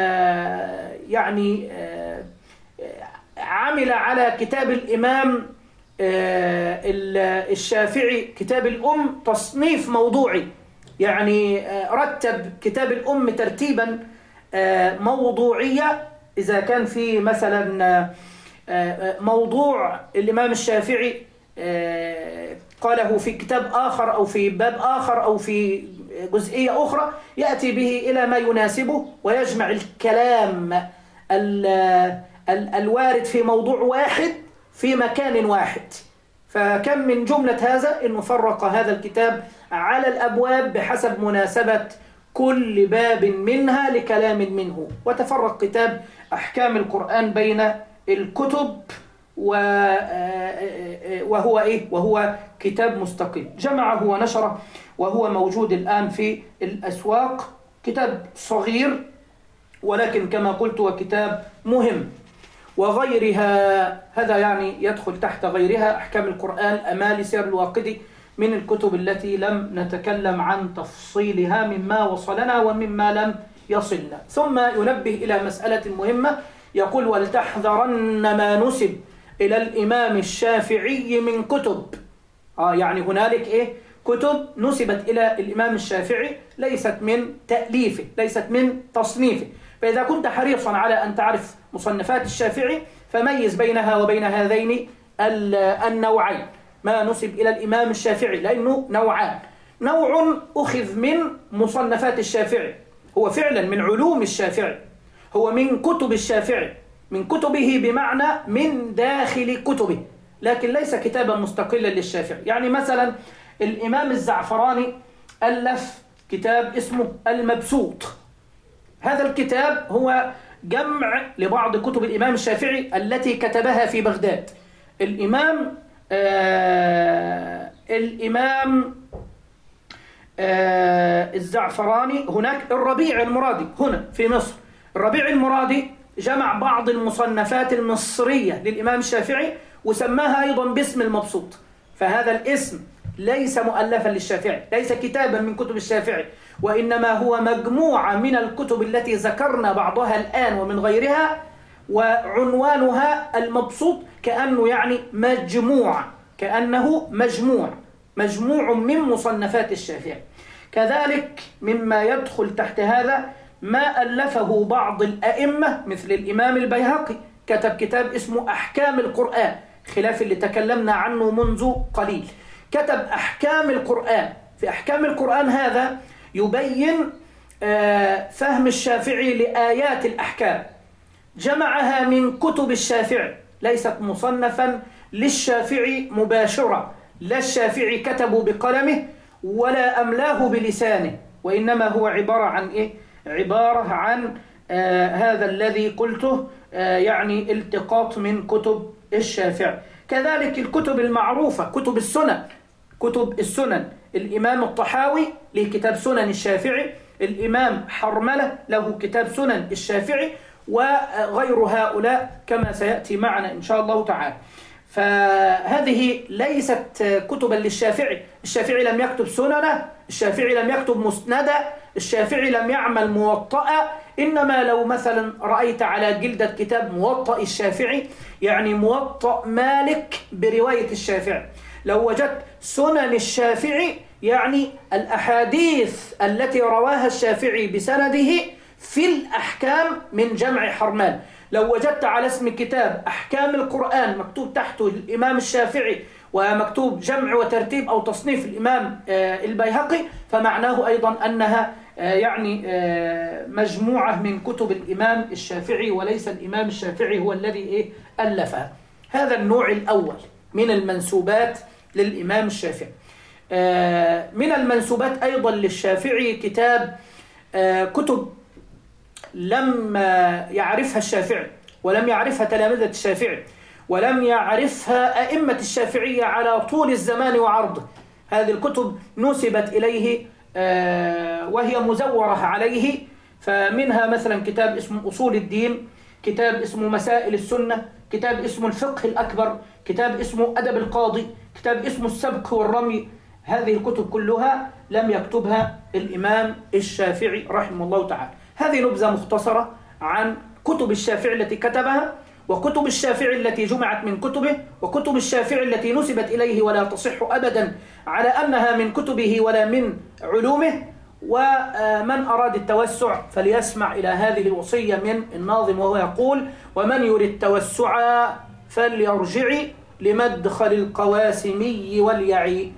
يعني عمل على كتاب الإمام الشافعي كتاب الأم تصنيف موضوعي، يعني رتب كتاب الأم ترتيبا موضوعية. إذا كان في مثلا موضوع الإمام الشافعي قاله في كتاب آخر أو في باب آخر أو في جزئية أخرى، يأتي به إلى ما يناسبه ويجمع الكلام الوارد في موضوع واحد في مكان واحد. فكم من جملة هذا إنه فرق هذا الكتاب على الأبواب بحسب مناسبة كل باب منها لكلام منه. وتفرق كتاب أحكام القرآن بين الكتب وهو إيه؟ وهو كتاب مستقل جمعه ونشره، وهو موجود الآن في الأسواق. كتاب صغير ولكن كما قلت وكتاب مهم. وغيرها، هذا يعني يدخل تحت غيرها أحكام القرآن أمالي سير الواقدي، من الكتب التي لم نتكلم عن تفصيلها مما وصلنا ومما لم يصلنا. ثم ينبه إلى مسألة مهمة، يقول ولتحذرن ما نسب إلى الإمام الشافعي من كتب. آه يعني هنالك إيه؟ كتب نسبت إلى الإمام الشافعي ليست من تأليفه، ليست من تصنيفه. فإذا كنت حريصا على أن تعرف مصنفات الشافعي فميز بينها وبين هذين النوعين، ما نسب إلى الإمام الشافعي، لأنه نوعان. نوع أخذ من مصنفات الشافعي، هو فعلا من علوم الشافعي، هو من كتب الشافعي، من كتبه بمعنى من داخل كتبه، لكن ليس كتابا مستقلا للشافعي. يعني مثلا الإمام الزعفراني ألف كتاب اسمه المبسوط. هذا الكتاب هو جمع لبعض كتب الإمام الشافعي التي كتبها في بغداد. الإمام آه الإمام آه الزعفراني، هناك الربيع المرادي هنا في مصر، الربيع المرادي جمع بعض المصنفات المصرية للإمام الشافعي وسماها أيضا باسم المبسوط. فهذا الاسم ليس مؤلفا للشافعي، ليس كتابا من كتب الشافعي، وإنما هو مجموعة من الكتب التي ذكرنا بعضها الآن ومن غيرها، وعنوانها المبسوط، كأنه يعني مجموع، كأنه مجموع مجموع من مصنفات الشافعي. كذلك مما يدخل تحت هذا ما ألفه بعض الأئمة مثل الإمام البيهقي، كتب كتاب اسمه أحكام القرآن، خلاف اللي تكلمنا عنه منذ قليل. كتب أحكام القرآن. في أحكام القرآن هذا يبين فهم الشافعي لآيات الأحكام، جمعها من كتب الشافعي، ليست مصنفا للشافعي مباشرة، لا الشافعي كتبه بقلمه ولا أملاه بلسانه، وإنما هو عبارة عن إيه؟ عبارة عن آه هذا الذي قلته، آه يعني التقاط من كتب الشافعي. كذلك الكتب المعروفة، كتب السنن، كتب السنن، الإمام الطحاوي له كتاب سنن الشافعي، الإمام حرملة له كتاب سنن الشافعي، وغير هؤلاء كما سيأتي معنا إن شاء الله تعالى. فهذه ليست كتبا للشافعي، الشافعي لم يكتب سننه، الشافعي لم يكتب مسنده، الشافعي لم يعمل موطأ. إنما لو مثلا رأيت على جلدة كتاب موطأ الشافعي، يعني موطأ مالك برواية الشافعي، لو وجدت سنن الشافعي يعني الأحاديث التي رواها الشافعي بسنده في الأحكام من جمع حرمان. لو وجدت على اسم كتاب أحكام القرآن مكتوب تحته الإمام الشافعي ومكتوب جمع وترتيب أو تصنيف الإمام البيهقي، فمعناه أيضا أنها يعني مجموعة من كتب الإمام الشافعي، وليس الإمام الشافعي هو الذي إيه ألفها. هذا النوع الأول من المنسوبات للإمام الشافعي. من المنسوبات أيضا للشافعي كتاب كتب لم يعرفها الشافعي، ولم يعرفها تلامذة الشافعي، ولم يعرفها أئمة الشافعية على طول الزمان وعرضه. هذه الكتب نسبت إليه وهي مزورة عليه. فمنها مثلا كتاب اسمه أصول الدين، كتاب اسمه مسائل السنة، كتاب اسمه الفقه الأكبر، كتاب اسمه أدب القاضي، كتاب اسمه السبك والرمي. هذه الكتب كلها لم يكتبها الإمام الشافعي رحمه الله تعالى. هذه نبذة مختصرة عن كتب الشافعي التي كتبها، وكتب الشافعي التي جمعت من كتبه، وكتب الشافعي التي نسبت إليه ولا تصح أبدا على أنها من كتبه ولا من علومه. ومن أراد التوسع فليسمع إلى هذه الوصية من الناظم، وهو يقول: ومن يريد توسعا فليرجع لمدخل القواسمي وليعي.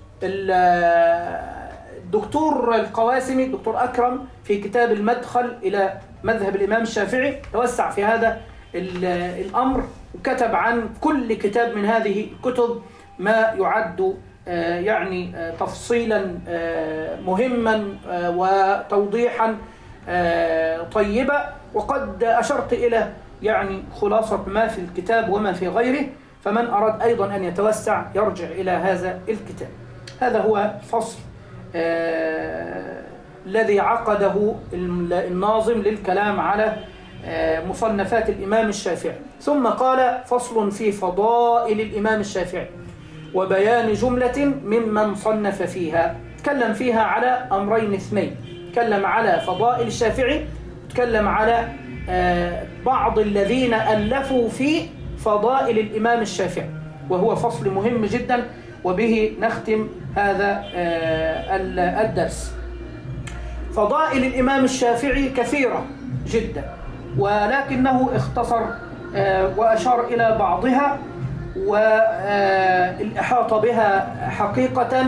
الدكتور القواسمي الدكتور أكرم في كتاب المدخل إلى مذهب الإمام الشافعي توسع في هذا الأمر، وكتب عن كل كتاب من هذه الكتب ما يعد يعني تفصيلا مهما وتوضيحا طيبا. وقد أشرت إلى يعني خلاصة ما في الكتاب وما في غيره، فمن أراد أيضا أن يتوسع يرجع إلى هذا الكتاب. هذا هو فصل الذي عقده الناظم للكلام على مصنفات الإمام الشافعي. ثم قال: فصل في فضائل الإمام الشافعي وبيان جملة ممن صنف فيها. تكلم فيها على أمرين اثنين، تكلم على فضائل الشافعي، تكلم على بعض الذين ألفوا في فضائل الإمام الشافعي، وهو فصل مهم جدا، وبه نختم هذا الدرس. فضائل الإمام الشافعي كثيرة جدا، ولكنه اختصر وأشار إلى بعضها، والإحاطة بها حقيقة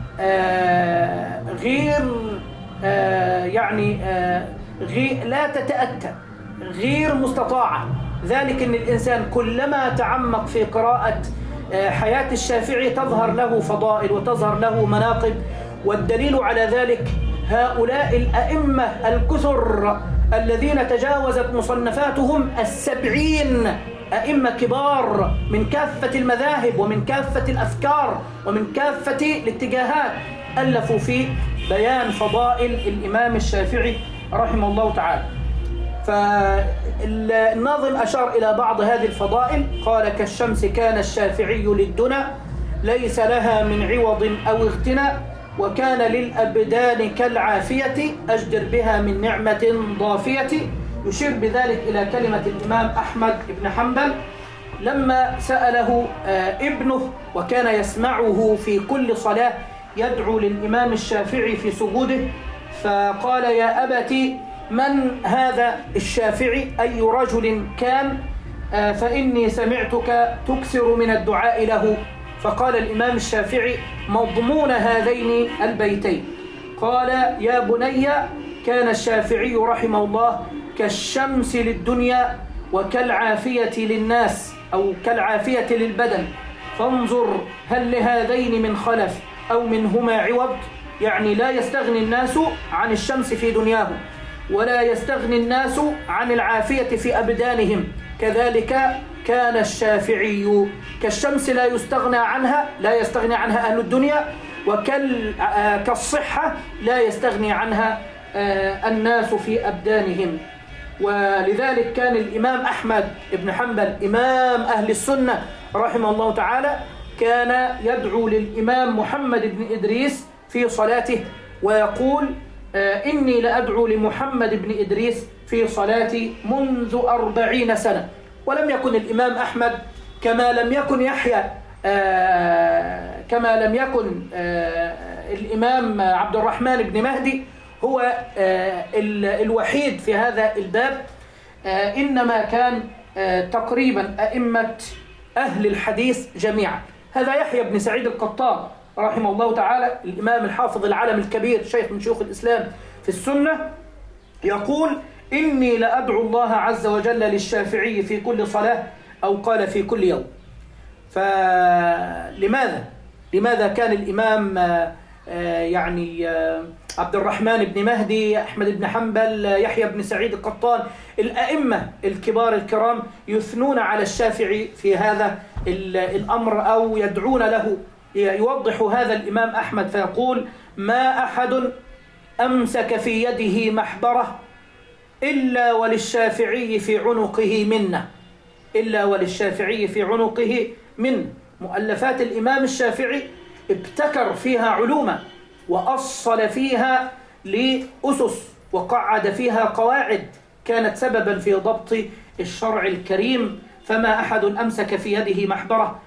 غير يعني غير لا تتأتى، غير مستطاعة. ذلك أن الإنسان كلما تعمق في قراءة حياة الشافعي تظهر له فضائل وتظهر له مناقب، والدليل على ذلك هؤلاء الأئمة الكثر الذين تجاوزت مصنفاتهم السبعين، أئمة كبار من كافة المذاهب ومن كافة الأفكار ومن كافة الاتجاهات، ألفوا في بيان فضائل الإمام الشافعي رحمه الله تعالى. فالناظم أشار إلى بعض هذه الفضائل، قال: كالشمس كان الشافعي للدنا، ليس لها من عوض أو اغتنى، وكان للأبدان كالعافية، أجدر بها من نعمة ضافية. يشير بذلك إلى كلمة الإمام أحمد بن حنبل لما سأله ابنه وكان يسمعه في كل صلاة يدعو للإمام الشافعي في سجوده، فقال: يا أبتي من هذا الشافعي؟ أي رجل كان؟ فإني سمعتك تكثر من الدعاء له. فقال الإمام الشافعي مضمون هذين البيتين، قال: يا بني كان الشافعي رحمه الله كالشمس للدنيا وكالعافية للناس، أو كالعافية للبدن، فانظر هل لهذين من خلف أو منهما عوض. يعني لا يستغني الناس عن الشمس في دنياهم، ولا يستغني الناس عن العافية في أبدانهم، كذلك كان الشافعي كالشمس لا يستغنى عنها، لا يستغني عنها أهل الدنيا، وكالصحة لا يستغني عنها الناس في أبدانهم. ولذلك كان الإمام أحمد بن حنبل إمام أهل السنة رحمه الله تعالى كان يدعو للإمام محمد بن إدريس في صلاته ويقول: إني لأدعو لمحمد بن إدريس في صلاتي منذ أربعين سنة. ولم يكن الإمام أحمد كما لم يكن يحيى كما لم يكن الإمام عبد الرحمن بن مهدي هو الوحيد في هذا الباب، إنما كان تقريبا أئمة أهل الحديث جميعا. هذا يحيى بن سعيد القطان رحمه الله تعالى، الإمام الحافظ العلم الكبير، شيخ من شيوخ الإسلام في السنة، يقول: إني لأدعو الله عز وجل للشافعي في كل صلاة، أو قال في كل يوم. فلماذا لماذا كان الإمام يعني عبد الرحمن بن مهدي، أحمد بن حنبل، يحيى بن سعيد القطان، الأئمة الكبار الكرام يثنون على الشافعي في هذا الأمر أو يدعون له؟ يوضح هذا الإمام أحمد فيقول: ما أحد أمسك في يده محبرة إلا وللشافعي في عنقه منة، إلا وللشافعي في عنقه منة. مؤلفات الإمام الشافعي ابتكر فيها علوما، وأصل فيها لأسس، وقعد فيها قواعد كانت سببا في ضبط الشرع الكريم فما أحد أمسك في يده محبرة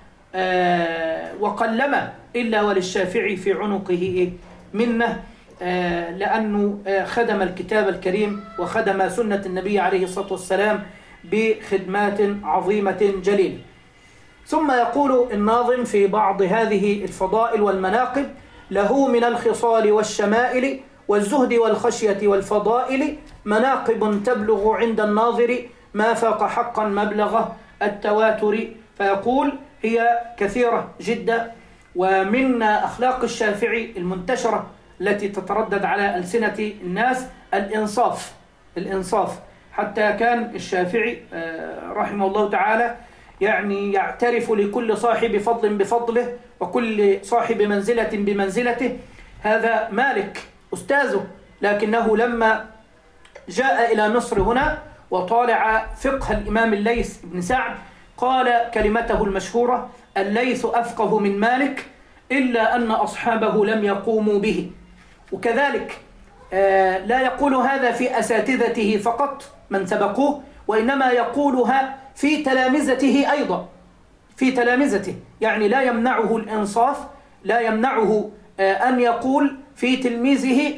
وقلما إلا وللشافعي في عنقه منه، لأنه خدم الكتاب الكريم وخدم سنة النبي عليه الصلاة والسلام بخدمات عظيمة جليلة. ثم يقول الناظم في بعض هذه الفضائل والمناقب: له من الخصال والشمائل والزهد والخشية والفضائل مناقب تبلغ عند الناظر ما فاق حقا مبلغ التواتر. فيقول هي كثيرة جدا، ومن أخلاق الشافعي المنتشرة التي تتردد على ألسنة الناس الإنصاف. الإنصاف حتى كان الشافعي رحمه الله تعالى يعني يعترف لكل صاحب فضل بفضله وكل صاحب منزلة بمنزلته. هذا مالك أستاذه، لكنه لما جاء إلى مصر هنا وطالع فقه الإمام الليث بن سعد قال كلمته المشهورة: الليث أفقه من مالك إلا أن أصحابه لم يقوموا به. وكذلك لا يقول هذا في أساتذته فقط من سبقوه، وإنما يقولها في تلامذته أيضا، في تلامذته، يعني لا يمنعه الإنصاف، لا يمنعه أن يقول في تلميذه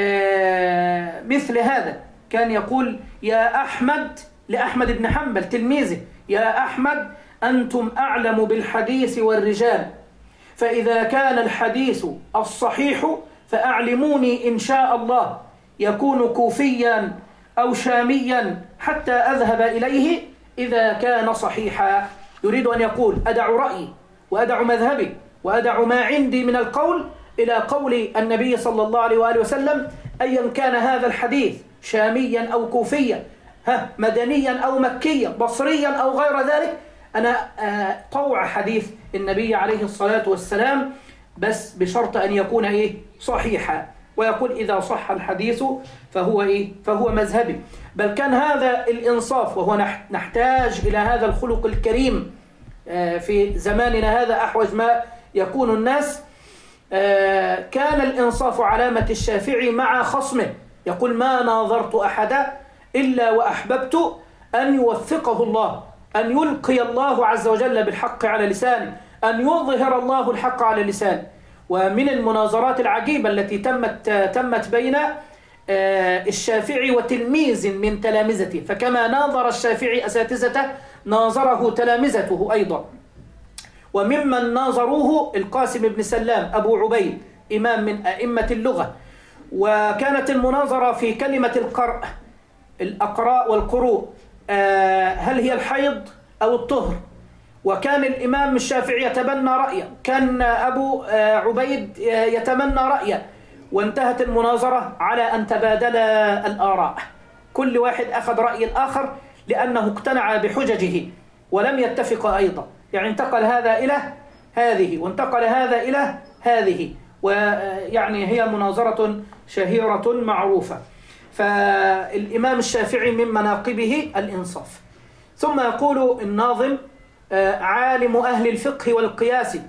مثل هذا. كان يقول: يا أحمد، لأحمد بن حنبل تلميذه: يا أحمد أنتم أعلم بالحديث والرجال، فإذا كان الحديث الصحيح فأعلموني إن شاء الله، يكون كوفيا أو شاميا حتى أذهب إليه إذا كان صحيحا. يريد أن يقول: أدع رأيي وأدع مذهبي وأدع ما عندي من القول إلى قول النبي صلى الله عليه وآله وسلم، أيا كان هذا الحديث شاميا أو كوفيا، ها مدنيا أو مكيا، بصريا أو غير ذلك، أنا طوع حديث النبي عليه الصلاة والسلام، بس بشرط أن يكون إيه؟ صحيحا. ويقول: إذا صح الحديث فهو إيه؟ فهو مذهبي. بل كان هذا الإنصاف، وهو نحتاج إلى هذا الخلق الكريم في زماننا هذا أحوج ما يكون الناس. كان الإنصاف علامة الشافعي مع خصمه، يقول: ما ناظرت أحدا إلا وأحببت أن يوثقه الله، أن يلقي الله عز وجل بالحق على لسانه، أن يظهر الله الحق على لسانه. ومن المناظرات العجيبة التي تمت تمت بين الشافعي وتلميذ من تلامذته، فكما ناظر الشافعي أساتذته ناظره تلامذته أيضا. وممن ناظروه القاسم بن سلام أبو عبيد، إمام من أئمة اللغة، وكانت المناظرة في كلمة القرء، الأقراء والقروء، هل هي الحيض أو الطهر؟ وكان الإمام الشافعي يتبنى رأيه، كان أبو عبيد يتمنى رأيه، وانتهت المناظرة على أن تبادل الآراء، كل واحد أخذ رأي الآخر لأنه اقتنع بحججه ولم يتفق أيضا. يعني انتقل هذا إلى هذه وانتقل هذا إلى هذه، ويعني هي مناظرة شهيرة معروفة. فالإمام الشافعي من مناقبه الإنصاف. ثم يقول الناظم: عالم أهل الفقه والقياس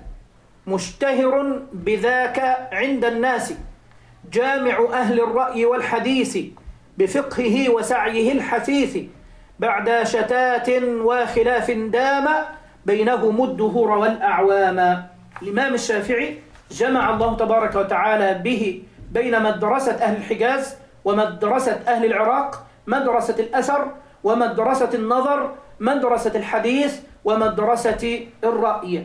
مشتهر بذاك عند الناس، جامع أهل الرأي والحديث بفقهه وسعيه الحثيث، بعد شتات وخلاف دام بينهم الدهور والأعوام. الإمام الشافعي جمع الله تبارك وتعالى به بين مدرسة أهل الحجاز ومدرسة أهل العراق، مدرسة الأثر ومدرسة النظر، مدرسة الحديث ومدرسة الرأي.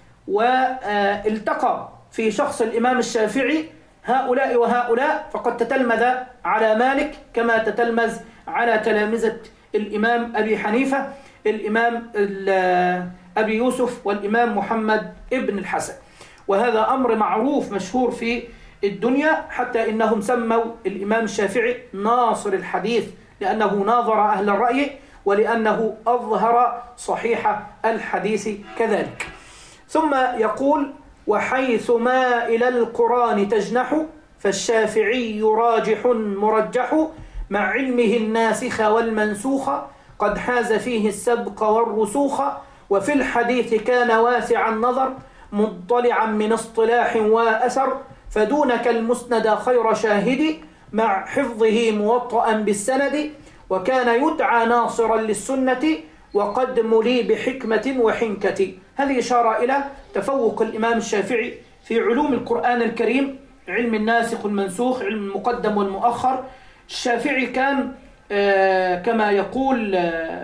والتقى في شخص الإمام الشافعي هؤلاء وهؤلاء، فقد تتلمذ على مالك كما تتلمذ على تلامذة الإمام أبي حنيفة، الإمام أبي يوسف والإمام محمد ابن الحسن. وهذا أمر معروف مشهور في الدنيا، حتى إنهم سموا الإمام الشافعي ناصر الحديث، لأنه ناظر أهل الرأي ولأنه أظهر صحيح الحديث كذلك. ثم يقول: وحيث ما إلى القرآن تجنح فالشافعي راجح مرجح، مع علمه الناسخ والمنسوخ قد حاز فيه السبق والرسوخ، وفي الحديث كان واسع النظر مطلعا من اصطلاح وأثر، فدونك المسند خير شاهد مع حفظه موطئا بالسند، وكان يدعى ناصرا للسنة وقدم لي بحكمة وحنكة. هذه إشارة إلى تفوق الإمام الشافعي في علوم القرآن الكريم، علم الناسخ والمنسوخ، علم المقدم والمؤخر. الشافعي كان كما يقول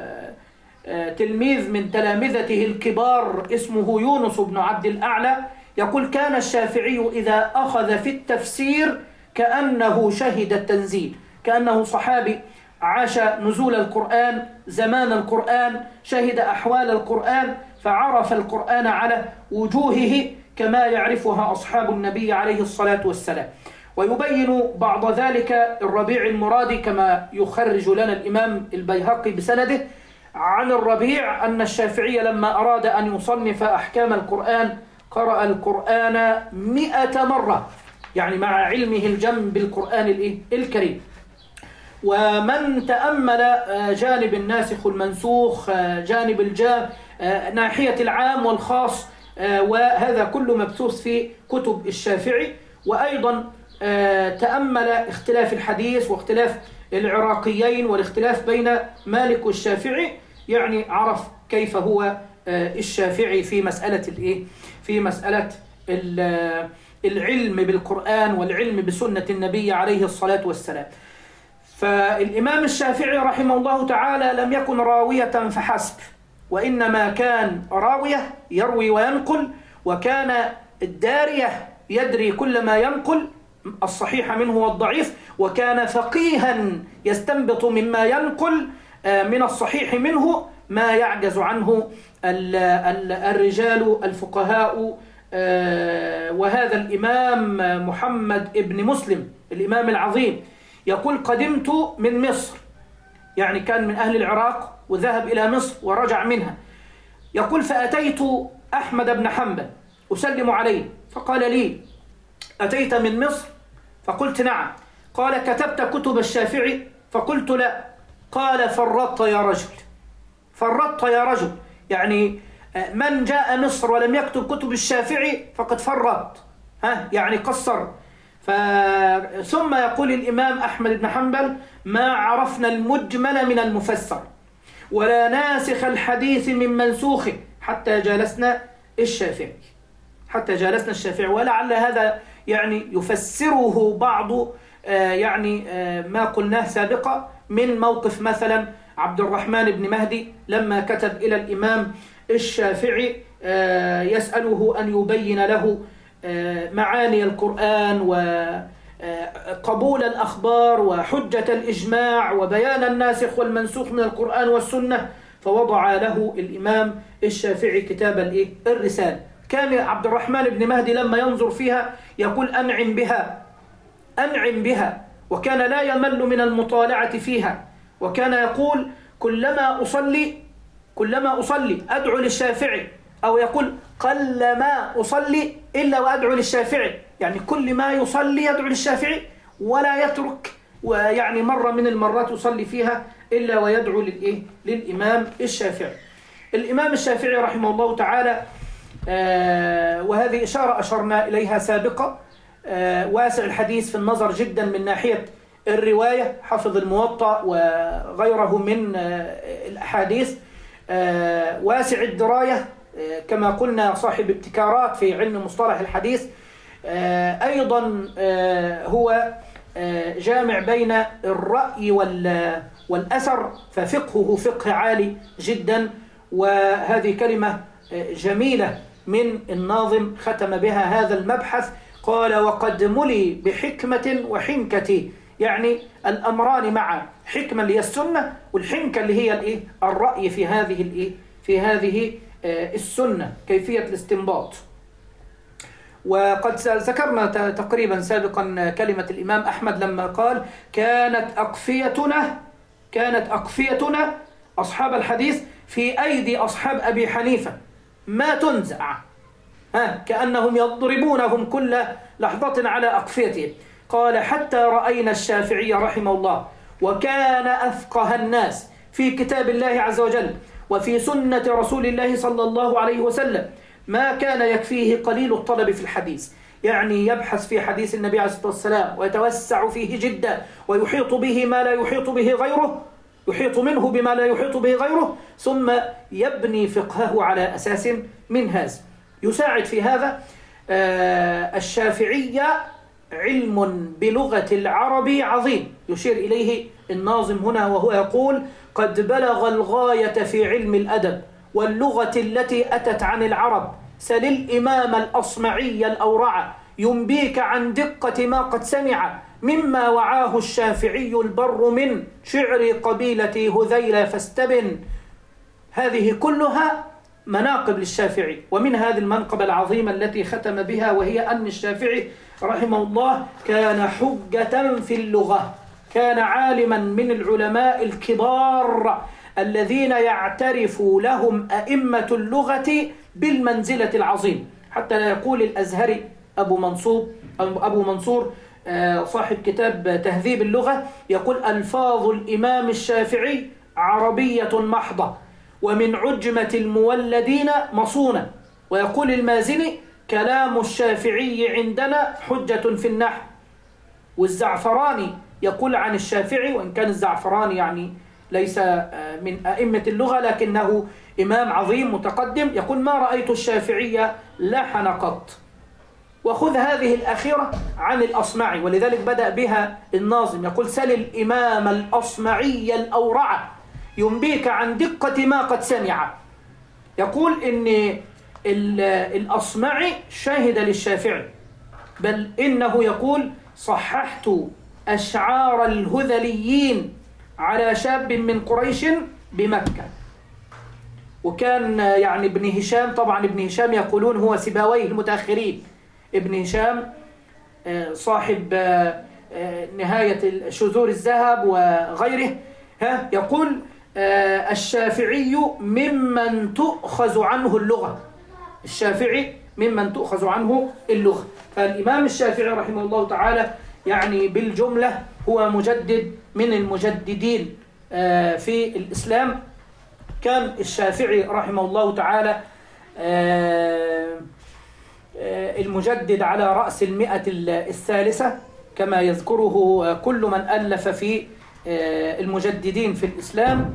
تلميذ من تلامذته الكبار اسمه يونس بن عبد الأعلى، يقول: كان الشافعي إذا أخذ في التفسير كأنه شهد التنزيل، كأنه صحابي عاش نزول القرآن، زمان القرآن، شهد أحوال القرآن، فعرف القرآن على وجوهه كما يعرفها أصحاب النبي عليه الصلاة والسلام. ويبين بعض ذلك الربيع المرادي كما يخرج لنا الإمام البيهقي بسنده عن الربيع أن الشافعي لما أراد أن يصنف أحكام القرآن قرأ القرآن مئة مرة، يعني مع علمه الجم بالقرآن الكريم. ومن تأمل جانب الناسخ والمنسوخ، جانب الجام، ناحية العام والخاص، وهذا كله مبثوث في كتب الشافعي. وأيضا تأمل اختلاف الحديث واختلاف العراقيين والاختلاف بين مالك والشافعي، يعني عرف كيف هو الشافعي في مسألة الإيه؟ في مسألة العلم بالقرآن والعلم بسنة النبي عليه الصلاة والسلام. فالإمام الشافعي رحمه الله تعالى لم يكن راوية فحسب، وإنما كان راوية يروي وينقل، وكان الدارية يدري كل ما ينقل الصحيح منه والضعيف، وكان فقيها يستنبط مما ينقل من الصحيح منه ما يعجز عنه الرجال الفقهاء. وهذا الإمام محمد ابن مسلم الإمام العظيم يقول: قدمت من مصر، يعني كان من أهل العراق وذهب إلى مصر ورجع منها. يقول: فأتيت أحمد بن حنبل أسلم عليه، فقال لي: أتيت من مصر؟ فقلت: نعم. قال: كتبت كتب الشافعي؟ فقلت: لا. قال: فرطت يا رجل، فرطت يا رجل، يعني من جاء مصر ولم يكتب كتب الشافعي فقد فرط، ها يعني قصر. ف... ثم يقول الإمام أحمد بن حنبل: ما عرفنا المجمل من المفسر ولا ناسخ الحديث من منسوخه حتى جالسنا الشافعي، حتى جالسنا الشافعي. ولعل هذا يعني يفسره بعض يعني ما قلناه سابقا من موقف مثلا عبد الرحمن بن مهدي لما كتب إلى الإمام الشافعي يسأله أن يبين له معاني القرآن وقبول الأخبار وحجة الإجماع وبيان الناسخ والمنسوخ من القرآن والسنة، فوضع له الإمام الشافعي كتاب الرسالة. كان عبد الرحمن بن مهدي لما ينظر فيها يقول: أنعم بها، أنعم بها، وكان لا يمل من المطالعة فيها. وكان يقول: كلما أصلي كلما أصلي أدعو للشافعي، أو يقول: قلما أصلي إلا وأدعو للشافعي، يعني كل ما يصلي يدعو للشافعي ولا يترك ويعني مرة من المرات يصلي فيها إلا ويدعو للإيه؟ للإمام الشافعي. الإمام الشافعي رحمه الله تعالى، آه وهذه إشارة أشرنا إليها سابقا، آه واسع الحديث في النظر جدا من ناحية الرواية، حفظ الموطأ وغيره من آه الأحاديث، آه واسع الدراية، آه كما قلنا صاحب ابتكارات في علم مصطلح الحديث، آه أيضا آه هو آه جامع بين الرأي والأثر، ففقهه فقه عالي جدا. وهذه كلمة جميلة من الناظم ختم بها هذا المبحث، قال: وقد ملي بحكمة وحنكة، يعني الأمران مع حكمة اللي هي السنة، والحنكة اللي هي الإيه؟ الرأي في هذه الإيه؟ في هذه السنة، كيفية الاستنباط. وقد ذكرنا تقريبا سابقا كلمة الإمام أحمد لما قال: كانت أقفيتنا كانت أقفيتنا أصحاب الحديث في أيدي أصحاب أبي حنيفة ما تنزع، ها كأنهم يضربونهم كل لحظة على أقفيتهم. قال: حتى رأينا الشافعي رحمه الله وكان أفقه الناس في كتاب الله عز وجل وفي سنة رسول الله صلى الله عليه وسلم، ما كان يكفيه قليل الطلب في الحديث، يعني يبحث في حديث النبي عليه الصلاة والسلام ويتوسع فيه جدا ويحيط به ما لا يحيط به غيره، يحيط منه بما لا يحيط به غيره، ثم يبني فقهه على أساس من هذا. يساعد في هذا الشافعية علم بلغة العرب عظيم، يشير إليه الناظم هنا وهو يقول: قد بلغ الغاية في علم الأدب واللغة التي أتت عن العرب، سل الإمام الأصمعي الأورع ينبيك عن دقة ما قد سمع، مما وعاه الشافعي البر من شعر قبيلة هذيل فاستبن. هذه كلها مناقب للشافعي، ومن هذه المنقبة العظيمة التي ختم بها وهي أن الشافعي رحمه الله كان حجة في اللغة، كان عالما من العلماء الكبار الذين يعترف لهم أئمة اللغة بالمنزلة العظيم، حتى لا يقول الأزهري أبو منصور أبو منصور صاحب كتاب تهذيب اللغة، يقول: ألفاظ الإمام الشافعي عربية محضة ومن عجمة المولدين مصونة. ويقول المازني: كلام الشافعي عندنا حجة في النحو. والزعفراني يقول عن الشافعي، وإن كان الزعفراني يعني ليس من أئمة اللغة لكنه إمام عظيم متقدم، يقول: ما رأيت الشافعي لحن قط. وخذ هذه الأخيرة عن الأصمعي، ولذلك بدأ بها الناظم، يقول: سل الإمام الأصمعي الأورع ينبيك عن دقة ما قد سمع. يقول إن الأصمعي شاهد للشافعي، بل إنه يقول: صححت أشعار الهذليين على شاب من قريش بمكة. وكان يعني ابن هشام، طبعا ابن هشام يقولون هو سيبويه المتأخرين، ابن هشام صاحب نهاية شذور الذهب وغيره، ها يقول: الشافعي ممن تؤخذ عنه اللغة. الشافعي ممن تؤخذ عنه اللغة. فالإمام الشافعي رحمه الله تعالى يعني بالجملة هو مجدد من المجددين في الإسلام. كان الشافعي رحمه الله تعالى المجدد على رأس المئة الثالثة كما يذكره كل من ألف في المجددين في الإسلام،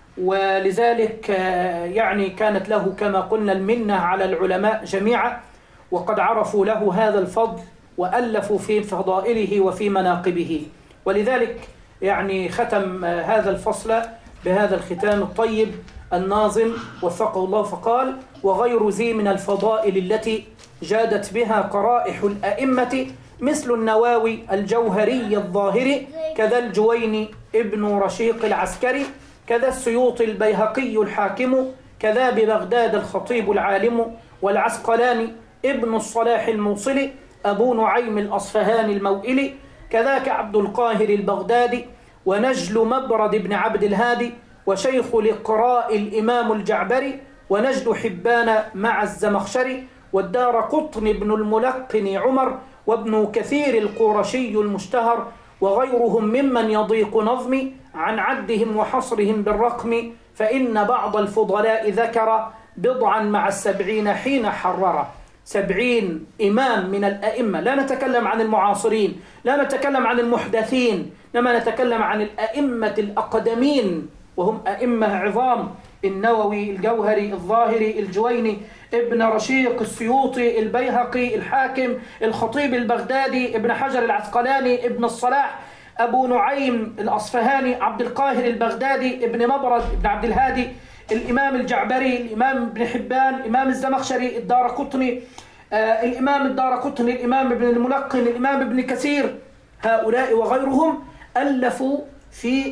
ولذلك يعني كانت له كما قلنا المنة على العلماء جميعا، وقد عرفوا له هذا الفضل وألفوا في فضائله وفي مناقبه. ولذلك يعني ختم هذا الفصل بهذا الختام الطيب الناظم وفقه الله فقال: وغير ذي من الفضائل التي جادت بها قرائح الأئمة مثل النواوي الجوهري الظاهري، كذا الجويني ابن رشيق العسكري، كذا السيوطي البيهقي الحاكم، كذا ببغداد الخطيب العالم، والعسقلاني ابن الصلاح الموصلي، أبو نعيم الأصفهاني الموئلي، كذاك عبد القاهر البغدادي، ونجل مبرد بن عبد الهادي، وشيخ الإقراء الإمام الجعبري، ونجل حبان مع الزمخشري، والدار قطن بن الملقن عمر، وابن كثير القرشي المشتهر، وغيرهم ممن يضيق نظمي عن عدهم وحصرهم بالرقم، فإن بعض الفضلاء ذكر بضعا مع السبعين حين حرر. سبعين إمام من الأئمة، لا نتكلم عن المعاصرين، لا نتكلم عن المحدثين، لما نتكلم عن الأئمة الأقدمين وهم أئمة عظام: النووي، الجوهري، الظاهري، الجويني، ابن رشيق، السيوطي، البيهقي، الحاكم، الخطيب البغدادي، ابن حجر العسقلاني، ابن الصلاح، أبو نعيم الأصفهاني، عبد القاهر البغدادي، ابن مبرد، ابن عبد الهادي، الإمام الجعبري، الإمام ابن حبان، الإمام الزمخشري، الدار قطني، آه الإمام الدار قطني، الإمام ابن الملقن، الإمام ابن كثير. هؤلاء وغيرهم ألفوا في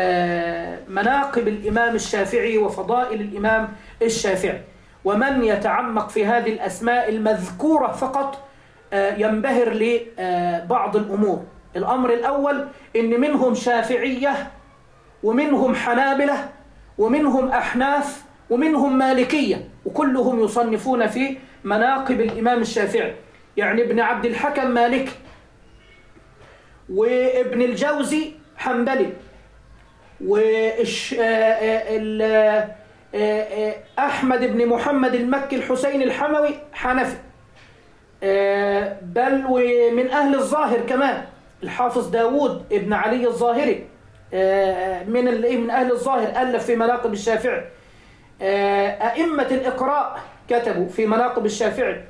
آه مناقب الإمام الشافعي وفضائل الإمام الشافعي. ومن يتعمق في هذه الأسماء المذكورة فقط آه ينبهر لبعض الأمور. الأمر الأول إن منهم شافعية ومنهم حنابلة ومنهم أحناف ومنهم مالكية، وكلهم يصنفون في مناقب الإمام الشافعي. يعني ابن عبد الحكم مالكي، وابن الجوزي حنبلي، وأحمد بن محمد المكي الحسين الحموي حنفي، بل ومن أهل الظاهر كمان الحافظ داود ابن علي الظاهري من من أهل الظاهر ألف في مناقب الشافعي. أئمة الإقراء كتبوا في مناقب الشافعي.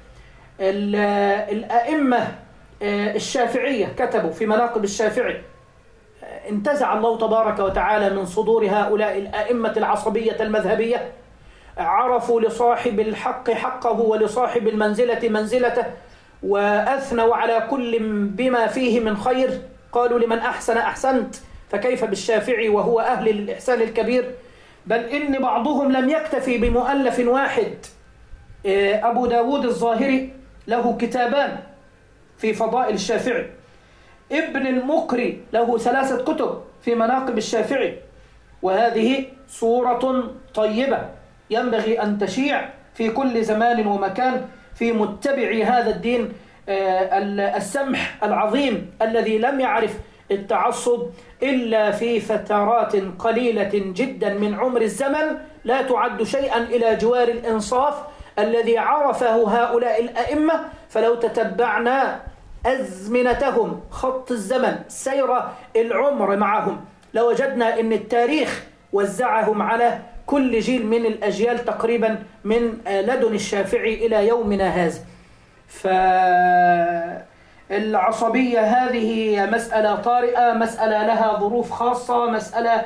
الأئمة الشافعية كتبوا في مناقب الشافعي. انتزع الله تبارك وتعالى من صدور هؤلاء الأئمة العصبية المذهبية، عرفوا لصاحب الحق حقه ولصاحب المنزلة منزلته، وأثنوا على كل بما فيه من خير. قالوا لمن أحسن أحسنت، فكيف بالشافعي وهو أهل الإحسان الكبير؟ بل إن بعضهم لم يكتفي بمؤلف واحد. أبو داود الظاهري له كتابان في فضائل الشافعي. ابن المقري له ثلاثة كتب في مناقب الشافعي. وهذه صورة طيبة ينبغي أن تشيع في كل زمان ومكان في متبعي هذا الدين السمح العظيم الذي لم يعرف التعصب إلا في فترات قليلة جدا من عمر الزمن لا تعد شيئا إلى جوار الإنصاف الذي عرفه هؤلاء الأئمة. فلو تتبعنا أزمنتهم، خط الزمن، سير العمر معهم، لوجدنا أن التاريخ وزعهم على كل جيل من الأجيال تقريبا من لدن الشافعي إلى يومنا هذا. فالعصبية هذه مسألة طارئة، مسألة لها ظروف خاصة، مسألة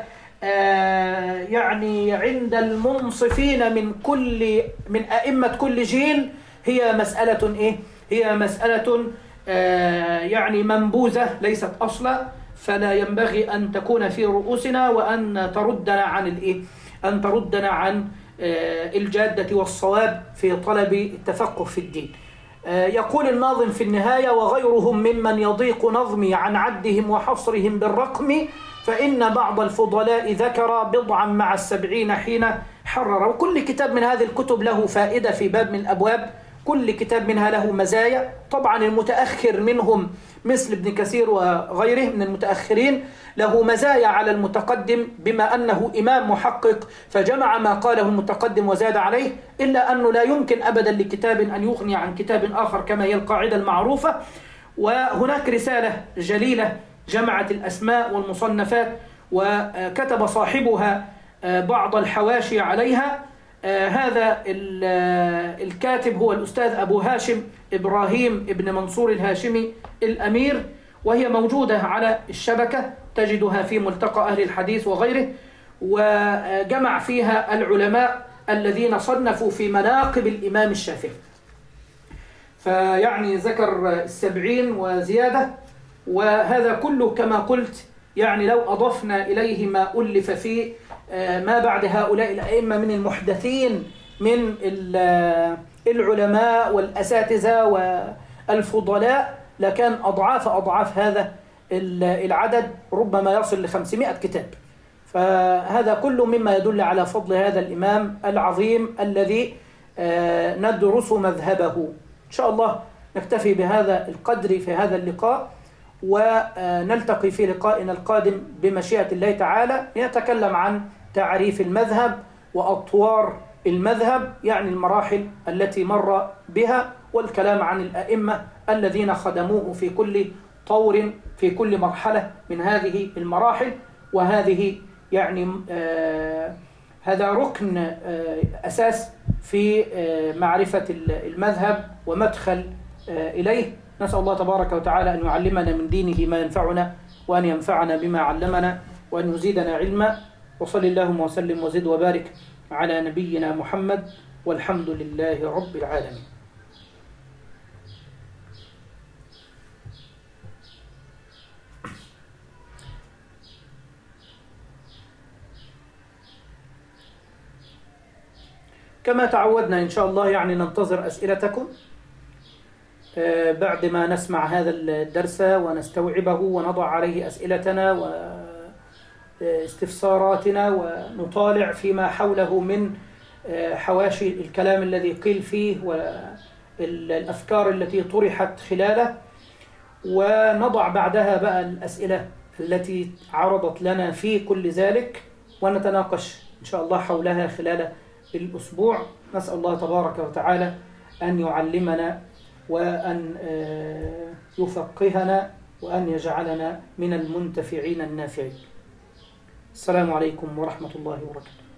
يعني عند المنصفين من كل من أئمة كل جيل هي مسألة إيه؟ هي مسألة يعني منبوذة ليست أصلا، فلا ينبغي أن تكون في رؤوسنا وأن تردنا عن الإيه؟ أن تردنا عن الجادة والصواب في طلب التفقه في الدين. يقول الناظم في النهاية: وغيرهم ممن يضيق نظمي عن عدهم وحصرهم بالرقم، فإن بعض الفضلاء ذكر بضعا مع السبعين حين حرر. وكل كتاب من هذه الكتب له فائدة في باب من الأبواب، كل كتاب منها له مزايا. طبعا المتأخر منهم مثل ابن كثير وغيره من المتأخرين له مزايا على المتقدم بما أنه إمام محقق فجمع ما قاله المتقدم وزاد عليه، إلا أنه لا يمكن أبدا لكتاب أن يغني عن كتاب آخر كما هي القاعدة المعروفة. وهناك رسالة جليلة جمعت الأسماء والمصنفات وكتب صاحبها بعض الحواشي عليها. هذا الكاتب هو الأستاذ أبو هاشم إبراهيم ابن منصور الهاشمي الأمير، وهي موجودة على الشبكة، تجدها في ملتقى أهل الحديث وغيره. وجمع فيها العلماء الذين صنفوا في مناقب الإمام الشافعي، فيعني ذكر السبعين وزيادة. وهذا كله كما قلت يعني لو أضفنا إليه ما ألف فيه ما بعد هؤلاء الأئمة من المحدثين من العلماء والأساتذة والفضلاء لكان أضعاف أضعاف هذا العدد، ربما يصل لخمسمائة كتاب. فهذا كله مما يدل على فضل هذا الإمام العظيم الذي ندرس مذهبه. إن شاء الله نكتفي بهذا القدر في هذا اللقاء، ونلتقي في لقائنا القادم بمشيئة الله تعالى نتكلم عن تعريف المذهب وأطوار المذهب، يعني المراحل التي مر بها، والكلام عن الأئمة الذين خدموه في كل طور في كل مرحلة من هذه المراحل. وهذه يعني آه هذا ركن آه أساس في آه معرفة المذهب ومدخل آه إليه. نسأل الله تبارك وتعالى أن يعلمنا من دينه ما ينفعنا، وأن ينفعنا بما علمنا، وأن يزيدنا علما. وصل اللهم وسلم وزد وبارك على نبينا محمد، والحمد لله رب العالمين. كما تعودنا إن شاء الله يعني ننتظر أسئلتكم بعد ما نسمع هذا الدرس ونستوعبه ونضع عليه أسئلتنا واستفساراتنا، ونطالع فيما حوله من حواشي الكلام الذي قيل فيه والأفكار التي طرحت خلاله، ونضع بعدها بقى الأسئلة التي عرضت لنا في كل ذلك، ونتناقش إن شاء الله حولها خلال الأسبوع. نسأل الله تبارك وتعالى أن يعلمنا وأن يفقهنا وأن يجعلنا من المنتفعين النافعين. السلام عليكم ورحمة الله وبركاته.